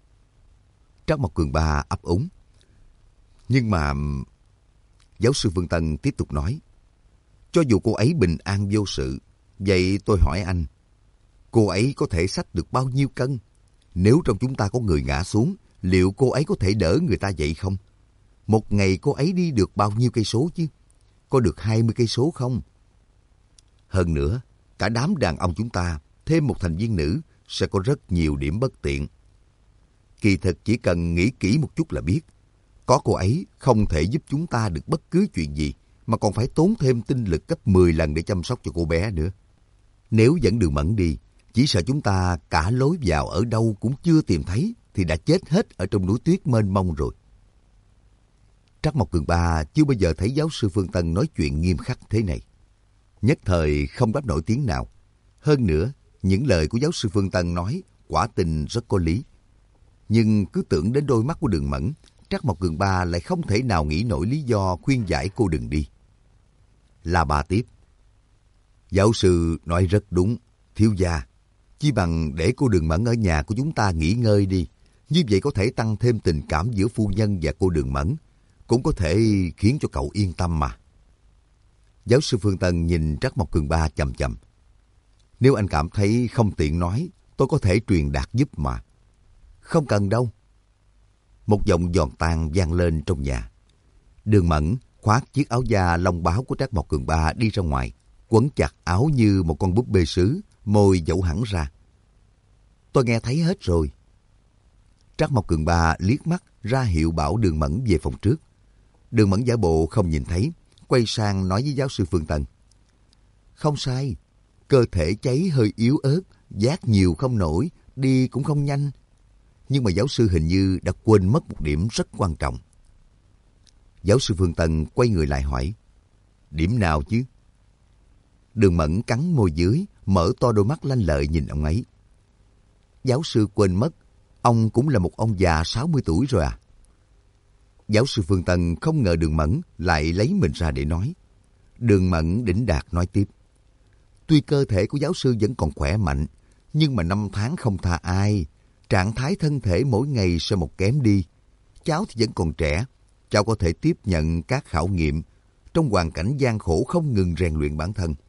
Trác Mộc Cường Ba ấp úng. Nhưng mà... Giáo sư Phương Tân tiếp tục nói. Cho dù cô ấy bình an vô sự, vậy tôi hỏi anh, cô ấy có thể xách được bao nhiêu cân? Nếu trong chúng ta có người ngã xuống, liệu cô ấy có thể đỡ người ta dậy không? Một ngày cô ấy đi được bao nhiêu cây số chứ? Có được 20 cây số không? Hơn nữa, cả đám đàn ông chúng ta, thêm một thành viên nữ, sẽ có rất nhiều điểm bất tiện. Kỳ thực chỉ cần nghĩ kỹ một chút là biết, có cô ấy không thể giúp chúng ta được bất cứ chuyện gì, mà còn phải tốn thêm tinh lực gấp 10 lần để chăm sóc cho cô bé nữa. Nếu dẫn Đường Mẫn đi, chỉ sợ chúng ta cả lối vào ở đâu cũng chưa tìm thấy thì đã chết hết ở trong núi tuyết mênh mông rồi. Trác Mộc Cường Ba chưa bao giờ thấy giáo sư Phương Tân nói chuyện nghiêm khắc thế này. Nhất thời không đáp nổi tiếng nào. Hơn nữa, những lời của giáo sư Phương Tân nói quả tình rất có lý. Nhưng cứ tưởng đến đôi mắt của Đường Mẫn, Trác Mộc Cường Ba lại không thể nào nghĩ nổi lý do khuyên giải cô đừng đi. La Ba tiếp. Giáo sư nói rất đúng, thiếu gia. Chi bằng để cô Đường Mẫn ở nhà của chúng ta nghỉ ngơi đi. Như vậy có thể tăng thêm tình cảm giữa phu nhân và cô Đường Mẫn. Cũng có thể khiến cho cậu yên tâm mà. Giáo sư Phương Tân nhìn Trác Mộc Cường Ba chằm chằm. Nếu anh cảm thấy không tiện nói, tôi có thể truyền đạt giúp mà. Không cần đâu. Một giọng giòn tan vang lên trong nhà. Đường Mẫn khoác chiếc áo da lông báo của Trác Mộc Cường Ba đi ra ngoài, quấn chặt áo như một con búp bê sứ, môi dẫu hẳn ra. Tôi nghe thấy hết rồi. Trác Mộc Cường Ba liếc mắt ra hiệu bảo Đường Mẫn về phòng trước. Đường Mẫn giả bộ không nhìn thấy, quay sang nói với giáo sư Phương Tân. Không sai, cơ thể cháy hơi yếu ớt, giác nhiều không nổi, đi cũng không nhanh. Nhưng mà giáo sư hình như đã quên mất một điểm rất quan trọng. Giáo sư Phương Tân quay người lại hỏi. Điểm nào chứ? Đường Mẫn cắn môi dưới, mở to đôi mắt lanh lợi nhìn ông ấy. Giáo sư quên mất, ông cũng là một ông già 60 tuổi rồi à? Giáo sư Phương Tân không ngờ Đường Mẫn lại lấy mình ra để nói. Đường Mẫn đỉnh đạt nói tiếp. Tuy cơ thể của giáo sư vẫn còn khỏe mạnh, nhưng mà 5 tháng không tha ai. Trạng thái thân thể mỗi ngày sẽ một kém đi. Cháu thì vẫn còn trẻ, cháu có thể tiếp nhận các khảo nghiệm, trong hoàn cảnh gian khổ không ngừng rèn luyện bản thân.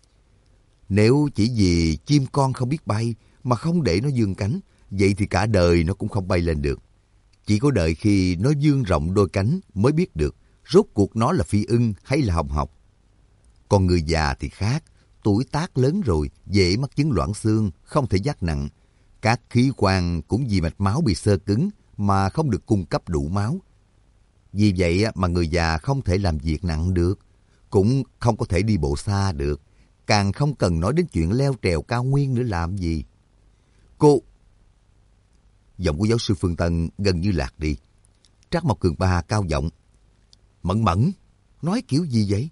Nếu chỉ vì chim con không biết bay mà không để nó vươn cánh, vậy thì cả đời nó cũng không bay lên được. Chỉ có đợi khi nó vươn rộng đôi cánh mới biết được rốt cuộc nó là phi ưng hay là hồng học. Còn người già thì khác, tuổi tác lớn rồi, dễ mắc chứng loãng xương, không thể vác nặng. Các khí quan cũng vì mạch máu bị xơ cứng mà không được cung cấp đủ máu. Vì vậy mà người già không thể làm việc nặng được, cũng không có thể đi bộ xa được, càng không cần nói đến chuyện leo trèo cao nguyên nữa làm gì. Cô... Giọng của giáo sư Phương Tân gần như lạc đi. Trác Mộc Cường Ba cao giọng. Mẫn Mẫn, nói kiểu gì vậy?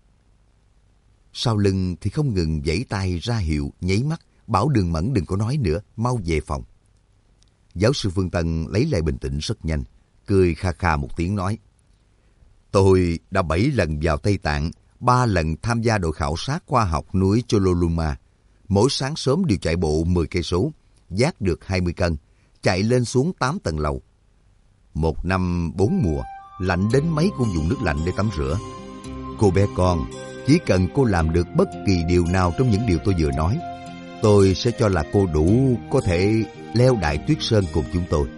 Sau lưng thì không ngừng vẫy tay ra hiệu, nháy mắt, bảo Đường Mẫn đừng có nói nữa, mau về phòng. Giáo sư Phương Tân lấy lại bình tĩnh rất nhanh, cười kha kha một tiếng nói. Tôi đã 7 lần vào Tây Tạng, 3 lần tham gia đội khảo sát khoa học núi Chololuma. Mỗi sáng sớm đều chạy bộ 10 cây số, vác được 20 cân, chạy lên xuống 8 tầng lầu. Một năm 4 mùa, lạnh đến mấy cũng dùng nước lạnh để tắm rửa. Cô bé con, chỉ cần cô làm được bất kỳ điều nào trong những điều tôi vừa nói, tôi sẽ cho là cô đủ có thể leo Đại Tuyết Sơn cùng chúng tôi.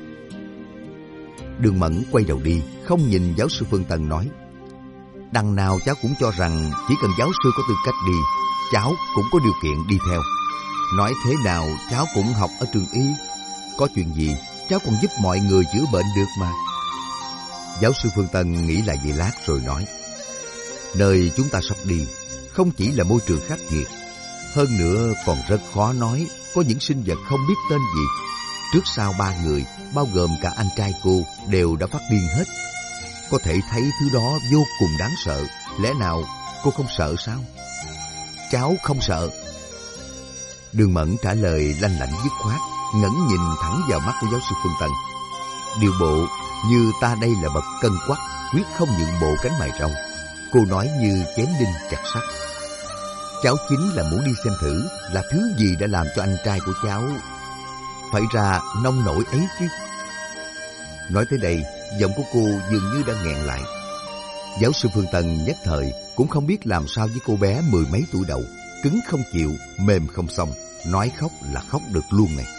Đường Mẫn quay đầu đi, không nhìn giáo sư Phương Tân nói. Đằng nào cháu cũng cho rằng chỉ cần giáo sư có tư cách đi, cháu cũng có điều kiện đi theo. Nói thế nào cháu cũng học ở trường y. Có chuyện gì cháu còn giúp mọi người chữa bệnh được mà. Giáo sư Phương Tân nghĩ lại về lát rồi nói. Nơi chúng ta sắp đi không chỉ là môi trường khắc nghiệt, hơn nữa còn rất khó nói, có những sinh vật không biết tên gì. Trước sau 3 người, bao gồm cả anh trai cô, đều đã phát điên hết. Có thể thấy thứ đó vô cùng đáng sợ. Lẽ nào cô không sợ sao? Cháu không sợ. Đường Mẫn trả lời lanh lảnh dứt khoát, ngẩng nhìn thẳng vào mắt của giáo sư Phương Tân. Điều bộ như ta đây là bậc cân quắc, quyết không nhượng bộ cánh mày râu. Cô nói như chém đinh chặt sắt. Cháu chính là muốn đi xem thử là thứ gì đã làm cho anh trai của cháu phải ra nông nổi ấy chứ. Nói tới đây, giọng của cô dường như đang nghẹn lại. Giáo sư Phương Tân nhất thời cũng không biết làm sao với cô bé mười mấy tuổi đầu, cứng không chịu, mềm không xong, nói khóc là khóc được luôn này.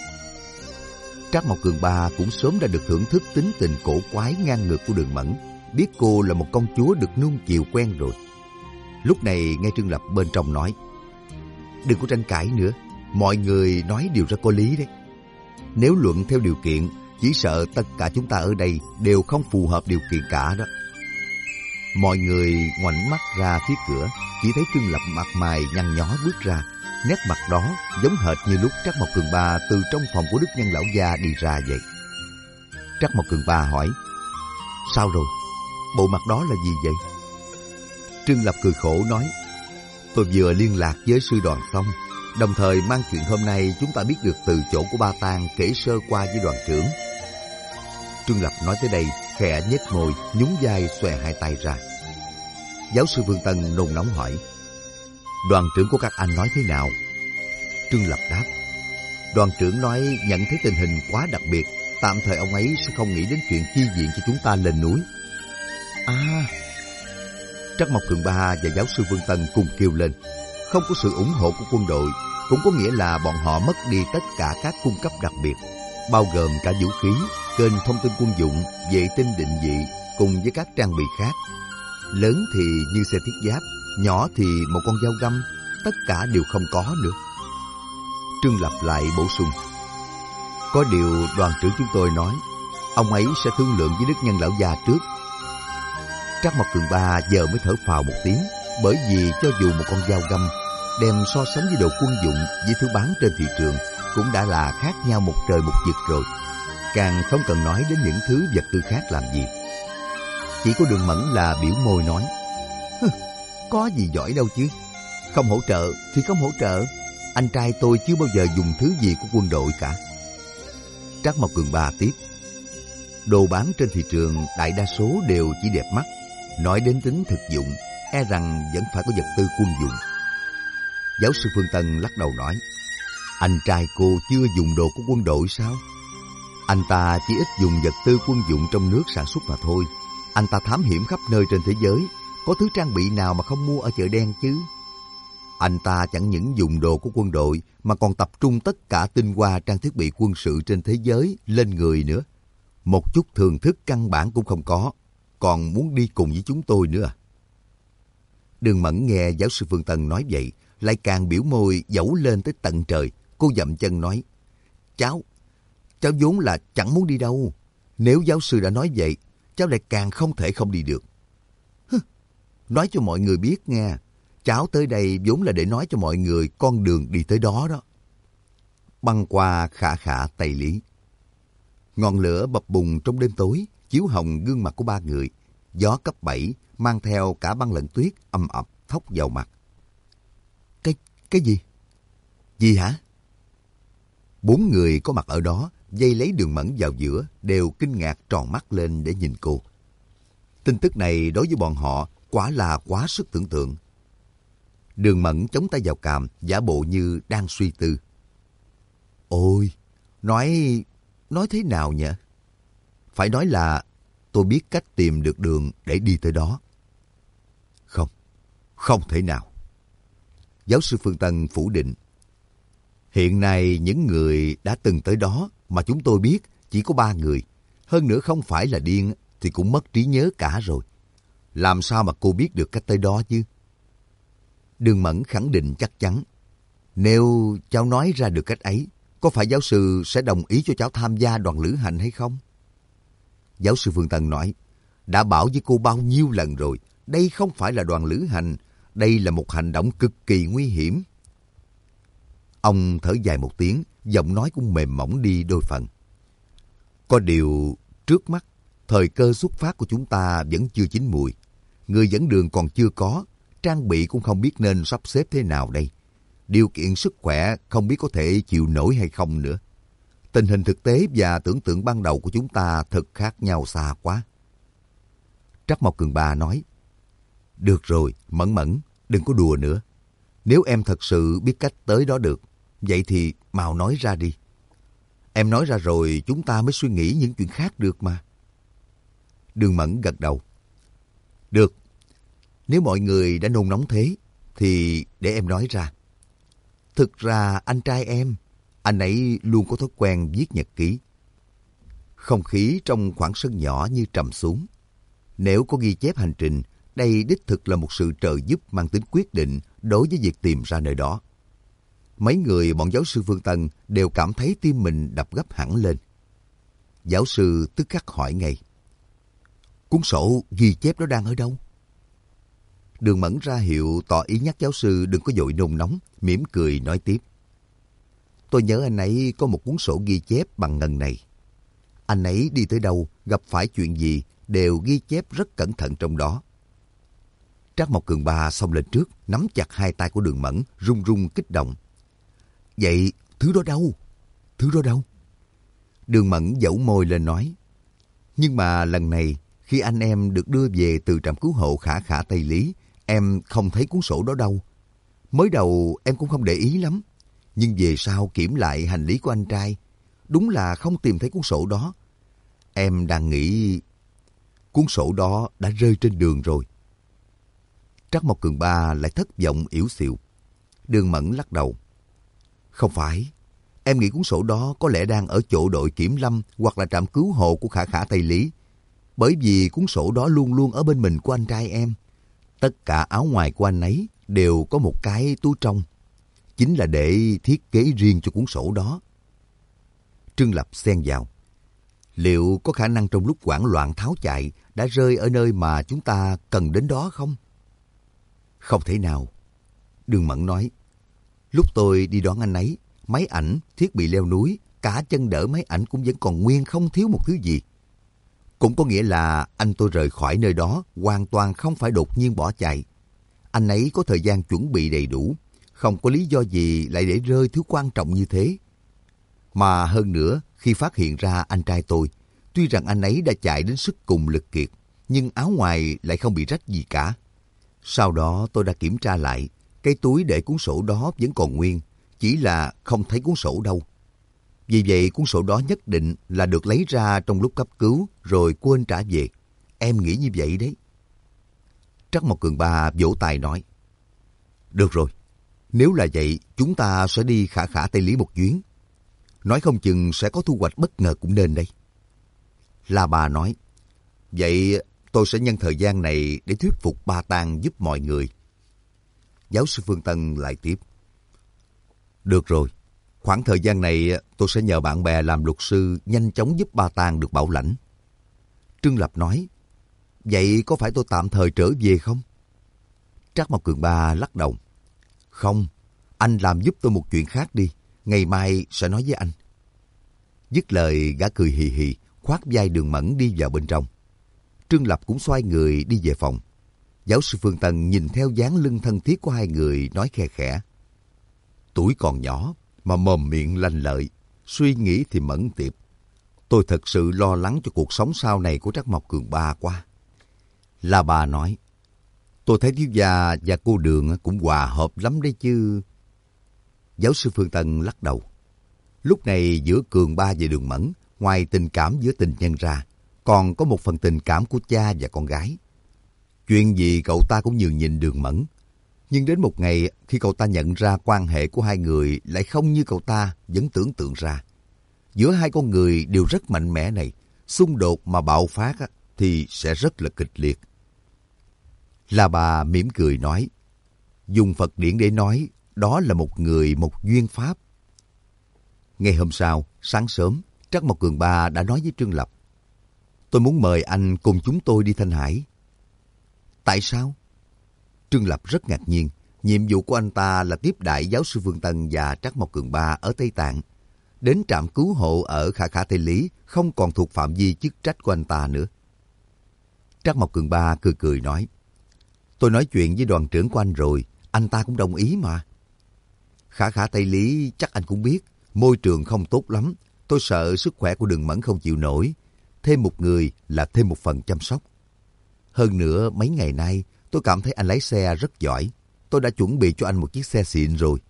Trác Mộc Cường Ba cũng sớm đã được thưởng thức tính tình cổ quái ngang ngược của Đường Mẫn, biết cô là một công chúa được nuông chiều quen rồi. Lúc này nghe Trương Lập bên trong nói: đừng có tranh cãi nữa, mọi người nói đều rất có lý đấy. Nếu luận theo điều kiện, chỉ sợ tất cả chúng ta ở đây đều không phù hợp điều kiện cả đó. Mọi người ngoảnh mắt ra phía cửa, chỉ thấy Trương Lập mặt mày nhăn nhó bước ra. Nét mặt đó giống hệt như lúc Trác Mộc Cường Ba từ trong phòng của Đức Nhân lão gia đi ra vậy. Trác Mộc Cường Ba hỏi: sao rồi? Bộ mặt đó là gì vậy? Trương Lập cười khổ nói: tôi vừa liên lạc với sư Đoàn xong, đồng thời mang chuyện hôm nay chúng ta biết được từ chỗ của Ba Tang kể sơ qua với đoàn trưởng. Trương Lập nói tới đây, khẽ nhếch môi, nhún vai xòe hai tay ra. Giáo sư Vương Tân nôn nóng hỏi: đoàn trưởng của các anh nói thế nào? Trương Lập đáp: đoàn trưởng nói nhận thấy tình hình quá đặc biệt, tạm thời ông ấy sẽ không nghĩ đến chuyện chi viện cho chúng ta lên núi. À! Trác Mộc Cường Ba và giáo sư Vương Tân cùng kêu lên. Không có sự ủng hộ của quân đội cũng có nghĩa là bọn họ mất đi tất cả các cung cấp đặc biệt, bao gồm cả vũ khí, kênh thông tin quân dụng, vệ tinh định vị cùng với các trang bị khác. Lớn thì như xe thiết giáp, nhỏ thì một con dao găm, tất cả đều không có nữa. Trương Lập lại bổ sung: có điều đoàn trưởng chúng tôi nói ông ấy sẽ thương lượng với Đức Nhân lão già trước. Trác Mộc Cường Ba giờ mới thở phào một tiếng, bởi vì cho dù một con dao găm đem so sánh với đồ quân dụng với thứ bán trên thị trường cũng đã là khác nhau một trời một vực rồi, càng không cần nói đến những thứ vật tư khác làm gì. Chỉ có Đường Mẫn là biểu môi nói: có gì giỏi đâu chứ, không hỗ trợ thì không hỗ trợ, anh trai tôi chưa bao giờ dùng thứ gì của quân đội cả. Trác Mộc Cường Ba tiếp: đồ bán trên thị trường đại đa số đều chỉ đẹp mắt, nói đến tính thực dụng e rằng vẫn phải có vật tư quân dụng. Giáo sư Phương Tân lắc đầu nói: anh trai cô chưa dùng đồ của quân đội sao? Anh ta chỉ ít dùng vật tư quân dụng trong nước sản xuất mà thôi. Anh ta thám hiểm khắp nơi trên thế giới, có thứ trang bị nào mà không mua ở chợ đen chứ? Anh ta chẳng những dùng đồ của quân đội mà còn tập trung tất cả tinh hoa trang thiết bị quân sự trên thế giới lên người nữa. Một chút thường thức căn bản cũng không có, còn muốn đi cùng với chúng tôi nữa à? Đường Mẫn nghe giáo sư Phương Tân nói vậy, lại càng biểu môi dẫu lên tới tận trời. Cô dậm chân nói: cháu vốn là chẳng muốn đi đâu. Nếu giáo sư đã nói vậy, cháu lại càng không thể không đi được. Nói cho mọi người biết nghe, cháu tới đây vốn là để nói cho mọi người con đường đi tới đó đó. Băng qua khả khả Tây Lý. Ngọn lửa bập bùng trong đêm tối, chiếu hồng gương mặt của ba người. Gió cấp 7 mang theo cả băng lẫn tuyết âm ập thốc vào mặt. Cái gì? Gì hả? 4 người có mặt ở đó vây lấy Đường Mẫn vào giữa, đều kinh ngạc tròn mắt lên để nhìn cô. Tin tức này đối với bọn họ quả là quá sức tưởng tượng. Đường Mẫn chống tay vào cằm, giả bộ như đang suy tư. Ôi, nói thế nào nhỉ? Phải nói là tôi biết cách tìm được đường để đi tới đó. Không thể nào. Giáo sư Phương Tân phủ định. Hiện nay những người đã từng tới đó mà chúng tôi biết chỉ có 3 người. Hơn nữa không phải là điên thì cũng mất trí nhớ cả rồi. Làm sao mà cô biết được cách tới đó chứ? Đường Mẫn khẳng định chắc chắn. Nếu cháu nói ra được cách ấy, có phải giáo sư sẽ đồng ý cho cháu tham gia đoàn lữ hành hay không? Giáo sư Phương Tân nói: đã bảo với cô bao nhiêu lần rồi, đây không phải là đoàn lữ hành, đây là một hành động cực kỳ nguy hiểm. Ông thở dài một tiếng, giọng nói cũng mềm mỏng đi đôi phần. Có điều trước mắt, thời cơ xuất phát của chúng ta vẫn chưa chín mùi. Người dẫn đường còn chưa có, trang bị cũng không biết nên sắp xếp thế nào đây. Điều kiện sức khỏe không biết có thể chịu nổi hay không nữa. Tình hình thực tế và tưởng tượng ban đầu của chúng ta thật khác nhau xa quá. Trắc Mộc Cường Ba nói, được rồi, Mẫn Mẫn, đừng có đùa nữa. Nếu em thật sự biết cách tới đó được, vậy thì mau nói ra đi. Em nói ra rồi chúng ta mới suy nghĩ những chuyện khác được mà. Đường Mẫn gật đầu. Được, nếu mọi người đã nôn nóng thế, thì để em nói ra. Thực ra anh trai em, anh ấy luôn có thói quen viết nhật ký. Không khí trong khoảng sân nhỏ như trầm xuống. Nếu có ghi chép hành trình, đây đích thực là một sự trợ giúp mang tính quyết định đối với việc tìm ra nơi đó. Mấy người bọn giáo sư Phương Tân đều cảm thấy tim mình đập gấp hẳn lên. Giáo sư tức khắc hỏi ngay, cuốn sổ ghi chép đó đang ở đâu? Đường Mẫn ra hiệu tỏ ý nhắc giáo sư đừng có vội nôn nóng, mỉm cười nói tiếp. Tôi nhớ anh ấy có một cuốn sổ ghi chép bằng ngần này. Anh ấy đi tới đâu, gặp phải chuyện gì, đều ghi chép rất cẩn thận trong đó. Trác Mộc Cường Ba xông lên trước, nắm chặt hai tay của Đường Mẫn, run run kích động. Vậy, thứ đó đâu? Thứ đó đâu? Đường Mẫn dẫu môi lên nói. Nhưng mà lần này, khi anh em được đưa về từ trạm cứu hộ Khả Khả Tây Lý, em không thấy cuốn sổ đó đâu. Mới đầu em cũng không để ý lắm. Nhưng về sau kiểm lại hành lý của anh trai, đúng là không tìm thấy cuốn sổ đó. Em đang nghĩ cuốn sổ đó đã rơi trên đường rồi. Trắc Mộc Cường Ba lại thất vọng ỉu xìu. Đường Mẫn lắc đầu. Không phải. Em nghĩ cuốn sổ đó có lẽ đang ở chỗ đội kiểm lâm hoặc là trạm cứu hộ của Khả Khả Tây Lý. Bởi vì cuốn sổ đó luôn luôn ở bên mình của anh trai em. Tất cả áo ngoài của anh ấy đều có một cái túi trong. Chính là để thiết kế riêng cho cuốn sổ đó. Trương Lập xen vào. Liệu có khả năng trong lúc hoảng loạn tháo chạy đã rơi ở nơi mà chúng ta cần đến đó không? Không thể nào. Đường Mẫn nói. Lúc tôi đi đón anh ấy, máy ảnh, thiết bị leo núi, cả chân đỡ máy ảnh cũng vẫn còn nguyên, không thiếu một thứ gì. Cũng có nghĩa là anh tôi rời khỏi nơi đó hoàn toàn không phải đột nhiên bỏ chạy. Anh ấy có thời gian chuẩn bị đầy đủ, không có lý do gì lại để rơi thứ quan trọng như thế. Mà hơn nữa, khi phát hiện ra anh trai tôi, tuy rằng anh ấy đã chạy đến sức cùng lực kiệt, nhưng áo ngoài lại không bị rách gì cả. Sau đó tôi đã kiểm tra lại, cái túi để cuốn sổ đó vẫn còn nguyên, chỉ là không thấy cuốn sổ đâu. Vì vậy cuốn sổ đó nhất định là được lấy ra trong lúc cấp cứu rồi quên trả về. Em nghĩ như vậy đấy. Trắc Mộc Cường Ba vỗ tay nói. Được rồi, nếu là vậy chúng ta sẽ đi Khả Khả Tây Lý một chuyến. Nói không chừng sẽ có thu hoạch bất ngờ cũng nên đây. La Bà nói. Vậy tôi sẽ nhân thời gian này để thuyết phục Ba Tang giúp mọi người. Giáo sư Phương Tân lại tiếp. Được rồi, khoảng thời gian này tôi sẽ nhờ bạn bè làm luật sư nhanh chóng giúp Ba Tang được bảo lãnh. Trương Lập nói. Vậy có phải tôi tạm thời trở về không? Trác Mộc Cường Ba lắc đầu. Không, anh làm giúp tôi một chuyện khác đi. Ngày mai sẽ nói với anh. Dứt lời gã cười hì hì, khoác vai Đường Mẫn đi vào bên trong. Trương Lập cũng xoay người đi về phòng. Giáo sư Phương Tân nhìn theo dáng lưng thân thiết của hai người nói khe khẽ. Tuổi còn nhỏ mà mồm miệng lanh lợi, suy nghĩ thì mẫn tiệp. Tôi thật sự lo lắng cho cuộc sống sau này của Trác Mộc Cường Ba quá. La Bà nói. Tôi thấy thiếu gia và cô Đường cũng hòa hợp lắm đấy chứ. Giáo sư Phương Tân lắc đầu. Lúc này giữa Cường Ba và Đường Mẫn, ngoài tình cảm giữa tình nhân ra, còn có một phần tình cảm của cha và con gái. Chuyện gì cậu ta cũng nhường nhịn Đường Mẫn. Nhưng đến một ngày khi cậu ta nhận ra quan hệ của hai người lại không như cậu ta vẫn tưởng tượng ra. Giữa hai con người đều rất mạnh mẽ này, xung đột mà bạo phát thì sẽ rất là kịch liệt. La Bà mỉm cười nói. Dùng Phật điển để nói, đó là một người một duyên pháp. Ngày hôm sau, sáng sớm, Trác Mộc Cường Ba đã nói với Trương Lập. Tôi muốn mời anh cùng chúng tôi đi Thanh Hải. Tại sao? Trương Lập rất ngạc nhiên. Nhiệm vụ của anh ta là tiếp đãi giáo sư Phương Tân và Trác Mộc Cường Ba ở Tây Tạng. Đến trạm cứu hộ ở Khả Khả Tây Lý không còn thuộc phạm vi chức trách của anh ta nữa. Trác Mộc Cường Ba cười cười nói. Tôi nói chuyện với đoàn trưởng của anh rồi, anh ta cũng đồng ý mà. Khả Khả Tây Lý chắc anh cũng biết, môi trường không tốt lắm, Tôi sợ sức khỏe của Đường Mẫn không chịu nổi. Thêm một người là thêm một phần chăm sóc. Hơn nữa, mấy ngày nay, tôi cảm thấy anh lái xe rất giỏi. Tôi đã chuẩn bị cho anh một chiếc xe xịn rồi.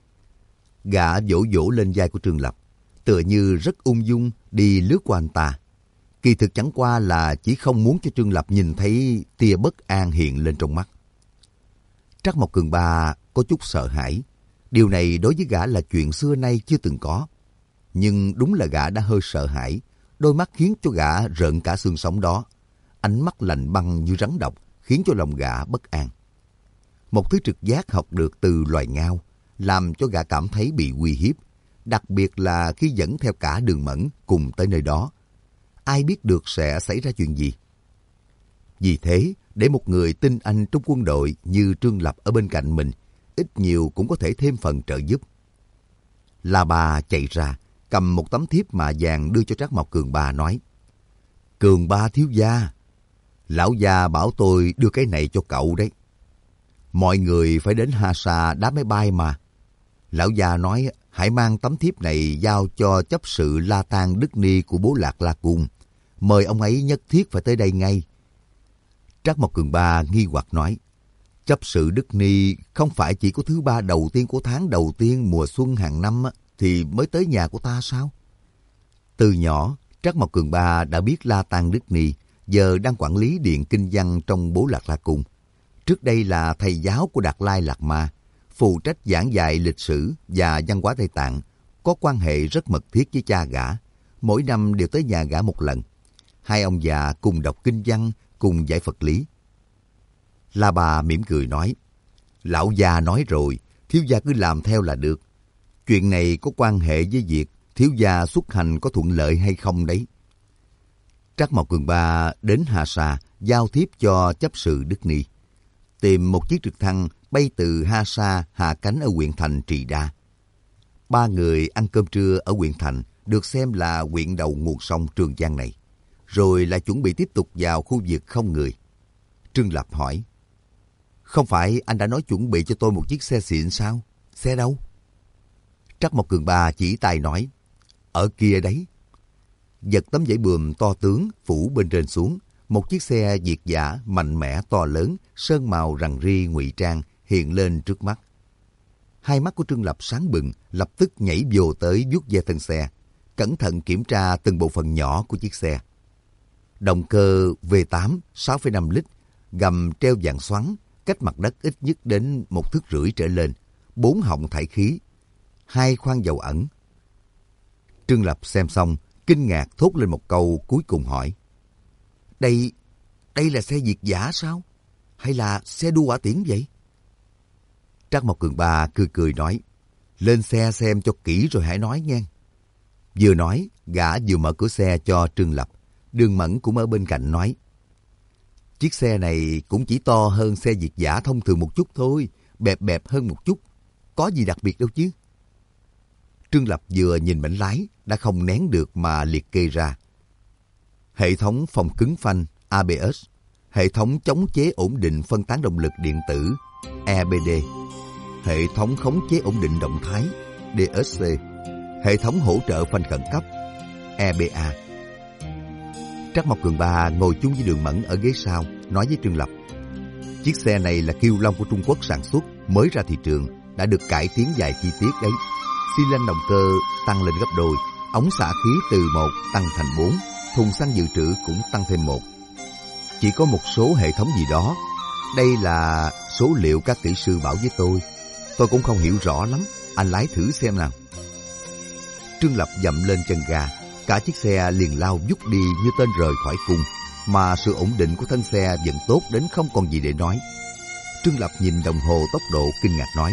Gã vỗ vỗ lên vai của Trương Lập, tựa như rất ung dung đi lướt qua anh ta. Kỳ thực chẳng qua là chỉ không muốn cho Trương Lập nhìn thấy tia bất an hiện lên trong mắt. Trắc Mộc Cường Ba có chút sợ hãi. Điều này đối với gã là chuyện xưa nay chưa từng có. Nhưng đúng là gã đã hơi sợ hãi. Đôi mắt khiến cho gã rợn cả xương sống đó. Ánh mắt lạnh băng như rắn độc khiến cho lòng gã bất an. Một thứ trực giác học được từ loài ngao làm cho gã cảm thấy bị uy hiếp. Đặc biệt là khi dẫn theo cả Đường Mẫn cùng tới nơi đó. Ai biết được sẽ xảy ra chuyện gì. Vì thế, để một người tin anh trong quân đội như Trương Lập ở bên cạnh mình, ít nhiều cũng có thể thêm phần trợ giúp. La Ba chạy ra, cầm một tấm thiếp mạ vàng đưa cho Trắc Mộc Cường Ba nói: Cường Ba thiếu gia, lão gia bảo tôi đưa cái này cho cậu đấy. Mọi người phải đến Ha Sa đáp máy bay mà. Lão gia nói hãy mang tấm thiếp này giao cho chấp sự La Tang Đức Ni của bố Lạc La Cung. Mời ông ấy nhất thiết phải tới đây ngay. Trắc Mộc Cường Ba nghi hoặc nói: chấp sự Đức Ni không phải chỉ có thứ ba đầu tiên của tháng đầu tiên mùa xuân hàng năm thì mới tới nhà của ta sao? Từ nhỏ, Trắc Mộc Cường Ba đã biết La Tang Đức Ni giờ đang quản lý điện kinh văn trong bố Lạc La Cung. Trước đây là thầy giáo của Đạt Lai Lạt Ma, phụ trách giảng dạy lịch sử và văn hóa Tây Tạng, có quan hệ rất mật thiết với cha gã. Mỗi năm đều tới nhà gã một lần. Hai ông già cùng đọc kinh văn, cùng giải Phật lý. La Bà mỉm cười nói: lão già nói rồi, thiếu gia cứ làm theo là được. Chuyện này có quan hệ với việc thiếu gia xuất hành có thuận lợi hay không đấy. Trắc Mộc Cường Ba đến Ha Sa giao thiếp cho chấp sự Đức Ni, tìm một chiếc trực thăng bay từ Ha Sa hạ cánh ở huyện thành Trì Đa. Ba người ăn cơm trưa ở huyện thành, được xem là huyện đầu nguồn sông Trường Giang này, rồi lại chuẩn bị tiếp tục vào khu vực không người. Trương Lập hỏi: không phải anh đã nói chuẩn bị cho tôi một chiếc xe xịn sao? Xe đâu? Trắc Mộc Cường Ba chỉ tay nói: ở kia đấy. Giật tấm vải bườm to tướng phủ bên trên xuống, một chiếc xe Việt dã mạnh mẽ to lớn, sơn màu rằn ri ngụy trang hiện lên trước mắt. Hai mắt của Trương Lập sáng bừng, lập tức nhảy vô tới vuốt ve thân xe, cẩn thận kiểm tra từng bộ phận nhỏ của chiếc xe. Động cơ V8 6,5 lít, gầm treo vàng xoắn, cách mặt đất ít nhất đến 1,5 thước trở lên, 4 họng thải khí, 2 khoang dầu ẩn. Trương Lập xem xong, kinh ngạc thốt lên một câu cuối cùng hỏi: Đây là xe Việt dã sao? Hay là xe đua hỏa tiễn vậy? Trắc Mộc Cường Ba cười cười nói: lên xe xem cho kỹ rồi hãy nói nghe. Vừa nói, gã vừa mở cửa xe cho Trương Lập. Đường Mẫn cũng ở bên cạnh nói: chiếc xe này cũng chỉ to hơn xe Việt dã thông thường một chút thôi, bẹp bẹp hơn một chút, có gì đặc biệt đâu chứ. Trương Lập vừa nhìn bánh lái đã không nén được mà liệt kê ra: hệ thống phòng cứng phanh ABS, hệ thống chống chế ổn định phân tán động lực điện tử EBD, hệ thống khống chế ổn định động thái DSC, hệ thống hỗ trợ phanh khẩn cấp EBA. Trắc Mộc Cường Ba ngồi chung với Đường Mẫn ở ghế sau, nói với Trương Lập: chiếc xe này là Kiêu Long của Trung Quốc sản xuất, mới ra thị trường, đã được cải tiến vài chi tiết đấy. Xi lanh động cơ tăng lên gấp đôi, ống xả khí từ 1 tăng thành 4, thùng xăng dự trữ cũng tăng thêm 1. Chỉ có một số hệ thống gì đó. Đây là số liệu các kỹ sư bảo với tôi cũng không hiểu rõ lắm, anh lái thử xem nào. Trương Lập dậm lên chân ga, cả chiếc xe liền lao vút đi như tên rời khỏi cung, mà sự ổn định của thân xe vẫn tốt đến không còn gì để nói. Trương Lập nhìn đồng hồ tốc độ kinh ngạc nói: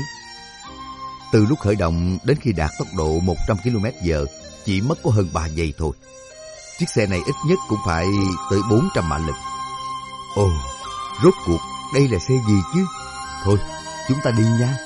từ lúc khởi động đến khi đạt tốc độ 100 km/h chỉ mất có hơn 3 giây thôi. Chiếc xe này ít nhất cũng phải tới 400 mã lực. Ồ, rốt cuộc đây là xe gì chứ? Thôi, chúng ta đi nha.